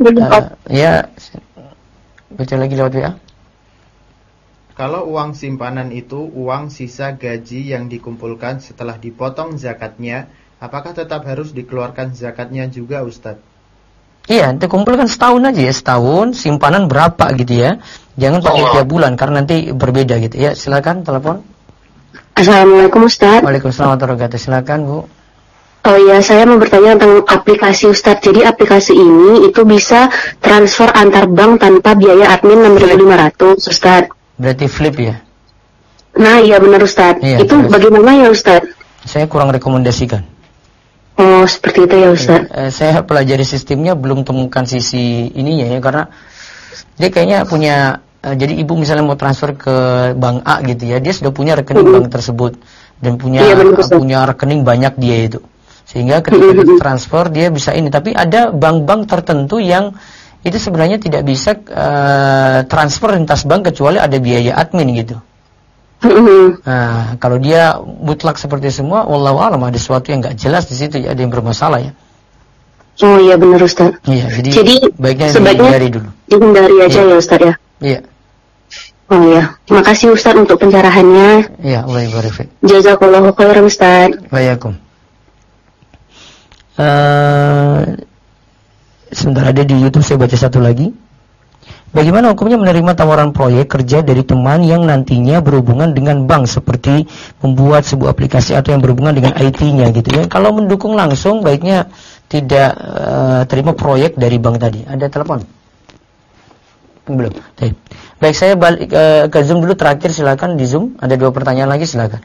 baca lagi lewat WA. Kalau uang simpanan itu uang sisa gaji yang dikumpulkan setelah dipotong zakatnya, apakah tetap harus dikeluarkan zakatnya juga, Ustadz? Iya, dikumpulkan setahun aja ya, setahun simpanan berapa gitu ya. Jangan pakai tiap bulan karena nanti berbeda gitu ya. Silakan telepon. Assalamualaikum Ustadz. Waalaikumsalam warahmatullahi wabarakatuh. Silakan Bu. Oh iya, saya mau bertanya tentang aplikasi Ustadz. Jadi aplikasi ini itu bisa transfer antar bank tanpa biaya admin 6.500 Ustadz. Berarti flip ya? Nah iya benar Ustadz. Iya, itu terus? bagaimana ya Ustadz? Saya kurang rekomendasikan. Oh seperti itu ya Ustadz. Saya pelajari sistemnya belum temukan sisi ininya ya, karena dia kayaknya punya jadi ibu misalnya mau transfer ke bank A gitu ya, dia sudah punya rekening bank tersebut dan punya punya rekening banyak dia itu, sehingga ketika dia transfer dia bisa ini. Tapi ada bank-bank tertentu yang itu sebenarnya tidak bisa transfer lintas bank kecuali ada biaya admin gitu. Nah, kalau dia mutlak seperti semua, wallahu a'lam, ada sesuatu yang nggak jelas di situ ya, ada yang bermasalah ya. Oh iya benar Ustadz. Iya, jadi baiknya dihindari dulu. Dihindari aja ya Ustadz ya. Iya. Oh iya, terima kasih Ustadz untuk pencerahannya. Iya, Allah barik fiik. Jazakallahu khairan Ustadz. Waalaikumsalam. Sebentar, ada di YouTube, saya baca satu lagi. Bagaimana hukumnya menerima tawaran proyek kerja dari teman yang nantinya berhubungan dengan bank, seperti membuat sebuah aplikasi atau yang berhubungan dengan IT-nya gitu ya. Kalau mendukung langsung, baiknya tidak terima proyek dari bank tadi. Ada telepon? Belum. Baik, saya balik ke Zoom dulu terakhir, silakan di Zoom. Ada 2 pertanyaan lagi, silakan.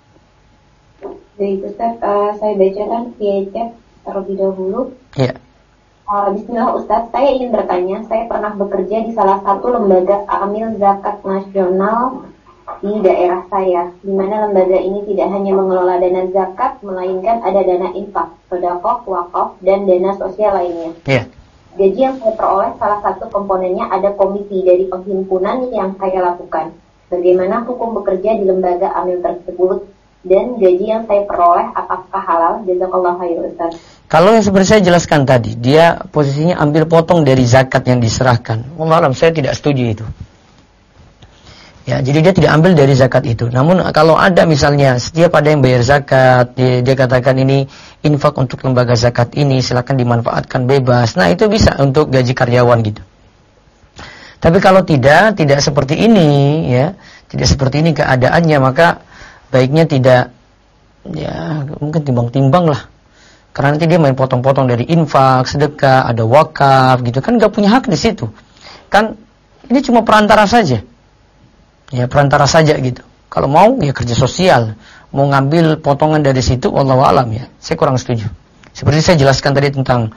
Baik Ustaz, saya bacakan via chat terlebih dahulu. Iya. Bismillah Ustaz, saya ingin bertanya, saya pernah bekerja di salah satu lembaga amil zakat nasional di daerah saya, di mana lembaga ini tidak hanya mengelola dana zakat, melainkan ada dana infak, sedekah, wakaf, dan dana sosial lainnya. Iya. Gaji yang saya peroleh salah satu komponennya ada komisi dari penghimpunan yang saya lakukan. Bagaimana hukum bekerja di lembaga amil tersebut? Dan gaji yang saya peroleh apakah halal? Jazakallahu khairan Ustaz. Kalau yang seperti saya jelaskan tadi, dia posisinya ambil potong dari zakat yang diserahkan. Wallahu a'lam, saya tidak setuju itu. Ya, jadi dia tidak ambil dari zakat itu. Namun kalau ada misalnya setiap ada yang bayar zakat, dia katakan ini infak untuk lembaga zakat ini, silakan dimanfaatkan bebas. Nah, itu bisa untuk gaji karyawan gitu. Tapi kalau tidak seperti ini ya, tidak seperti ini keadaannya, maka baiknya tidak, ya mungkin timbang-timbang lah. Karena nanti dia main potong-potong dari infak, sedekah, ada wakaf gitu kan, nggak punya hak di situ. Kan ini cuma perantara saja. Ya perantara saja gitu. Kalau mau ya kerja sosial, mau ngambil potongan dari situ, wallahu a'lam ya. Saya kurang setuju. Seperti saya jelaskan tadi tentang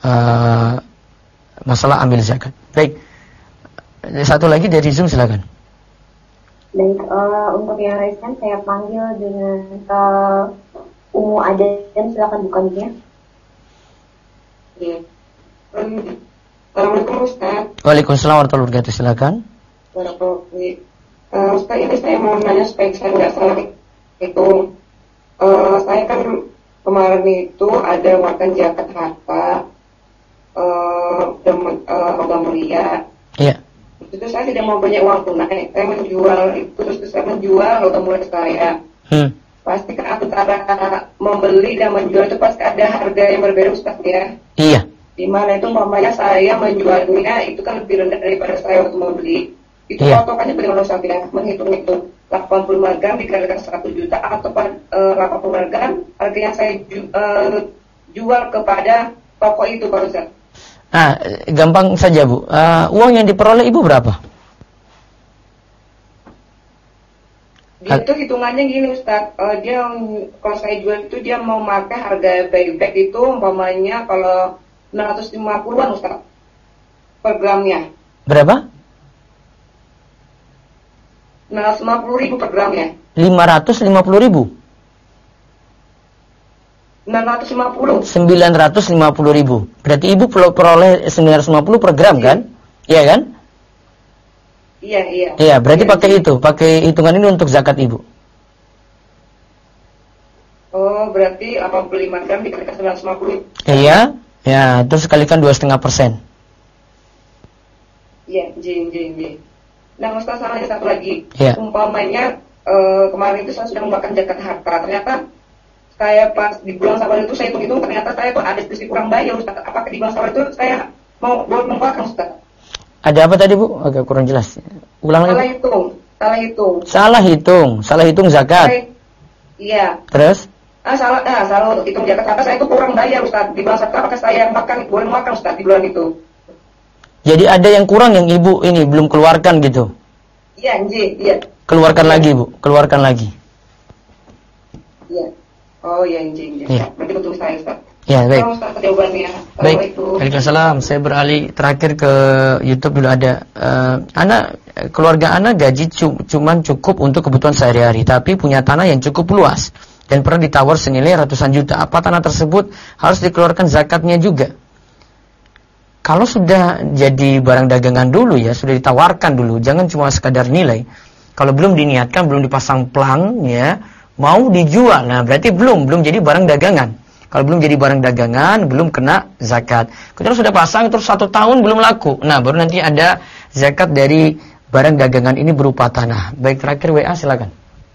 masalah ambil zakat. Baik. Satu lagi dari Zoom, silakan. Baik, untuk yang raiskan saya panggil dengan Umu Aden, silakan buka mic-nya. Assalamualaikum Ustaz. Waalaikumsalam warahmatullahi wabarakatuh, silakan. Ustaz, ini saya mau nanya supaya saya nggak salah itu. Saya kan kemarin itu ada makan zakat harta logam mulia. Iya. Itu saya tidak mau banyak uang tunai, saya menjual itu, terus saya menjual logam mulia saya. Pasti kan antara membeli dan menjual itu pasti ada harga yang berbeda Ustaz ya. Iya. Dimana itu mamanya saya menjualnya itu kan lebih rendah daripada saya waktu membeli. Itu patokannya bagaimana Ustaz ya? Menghitung itu 85 gram dikalikan 1 juta atau 85 gram harga yang saya jual kepada toko itu Pak Ustaz. Nah, gampang saja Bu. Uang yang diperoleh Ibu berapa? Dia tuh hitungannya gini Ustaz, dia kalau saya jual itu dia mau pakai harga buyback itu umpamanya kalau 650-an Ustaz per gramnya. Berapa? 950.000 per gramnya. 550.000. 950.000. Berarti Ibu peroleh 950 per gram kan? Iya kan? Iya. Iya, berarti pakai itu, pakai hitungan ini untuk zakat Ibu. Oh, berarti 85 gram dikalikan 950. Iya, ya, terus kalikan 2,5%. Iya, J. Nah, Ustaz, ada satu lagi. Iya. Umpamanya kemarin itu saya sudah membakar zakat harta. Ternyata saya pas di bulan Syawal itu saya hitung-hitung ternyata saya tuh ada sedikit kurang bayar, Ustaz. Apakah di bulan Syawal itu saya mau boleh membakar, Ustaz? Ada apa tadi, Bu? Agak kurang jelas. Ulang lagi. Salah hitung zakat. Iya. Terus? Salah untuk hitung zakat harta saya itu kurang bayar, Ustaz. Di bulan Syawal apakah saya yang makan boleh makan, Ustaz, di bulan itu? Jadi ada yang kurang yang Ibu ini belum keluarkan gitu. Iya, iya. Keluarkan lagi, Bu. Keluarkan lagi. Iya. Oh, iya, Nji. Iya. Berarti betul saya, Ustaz. Ya, baik. Ustaz, jawabannya. Baik. Waalaikumsalam. Saya beralih terakhir ke YouTube dulu ada. Keluarga Ana gaji cuman cukup untuk kebutuhan sehari-hari, tapi punya tanah yang cukup luas dan pernah ditawar senilai ratusan juta. Apa tanah tersebut harus dikeluarkan zakatnya juga? Kalau sudah jadi barang dagangan dulu ya, sudah ditawarkan dulu, jangan cuma sekadar nilai. Kalau belum diniatkan, belum dipasang plang ya, mau dijual, nah berarti belum jadi barang dagangan. Kalau belum jadi barang dagangan, belum kena zakat. Kalau sudah pasang terus 1 tahun belum laku, nah baru nanti ada zakat dari barang dagangan ini berupa tanah. Baik, terakhir WA silakan.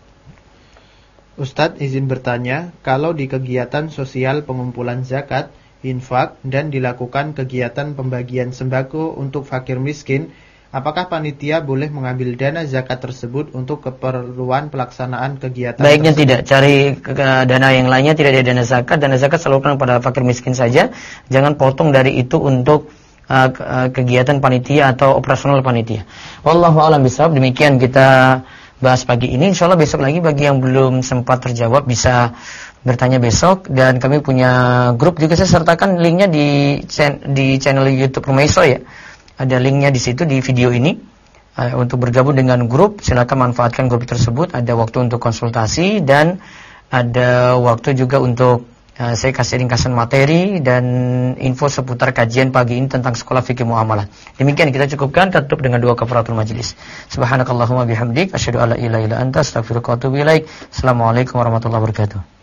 Ustadz izin bertanya, kalau di kegiatan sosial pengumpulan zakat, infak, dan dilakukan kegiatan pembagian sembako untuk fakir miskin, apakah panitia boleh mengambil dana zakat tersebut untuk keperluan pelaksanaan kegiatan Baiknya tersebut? Tidak, cari dana yang lainnya, tidak ada dana zakat. Dana zakat salurkan pada fakir miskin saja. Jangan potong dari itu untuk kegiatan panitia atau operasional panitia. Wallahu a'lam bishawab. Demikian kita bahas pagi ini. Insyaallah besok lagi bagi yang belum sempat terjawab bisa bertanya besok, dan kami punya grup juga, saya sertakan linknya di channel YouTube Rumaiso ya. Ada linknya di situ di video ini. Untuk bergabung dengan grup silakan manfaatkan grup tersebut. Ada waktu untuk konsultasi dan ada waktu juga untuk saya kasih ringkasan materi dan info seputar kajian pagi ini tentang sekolah fikih muamalah. Demikian kita cukupkan, tutup dengan dua kafaratul majlis. Subhanakallahumma bihamdik asyhadu alla ilaha illa anta astaghfiruka wa atubu ilaik. Assalamualaikum warahmatullahi wabarakatuh.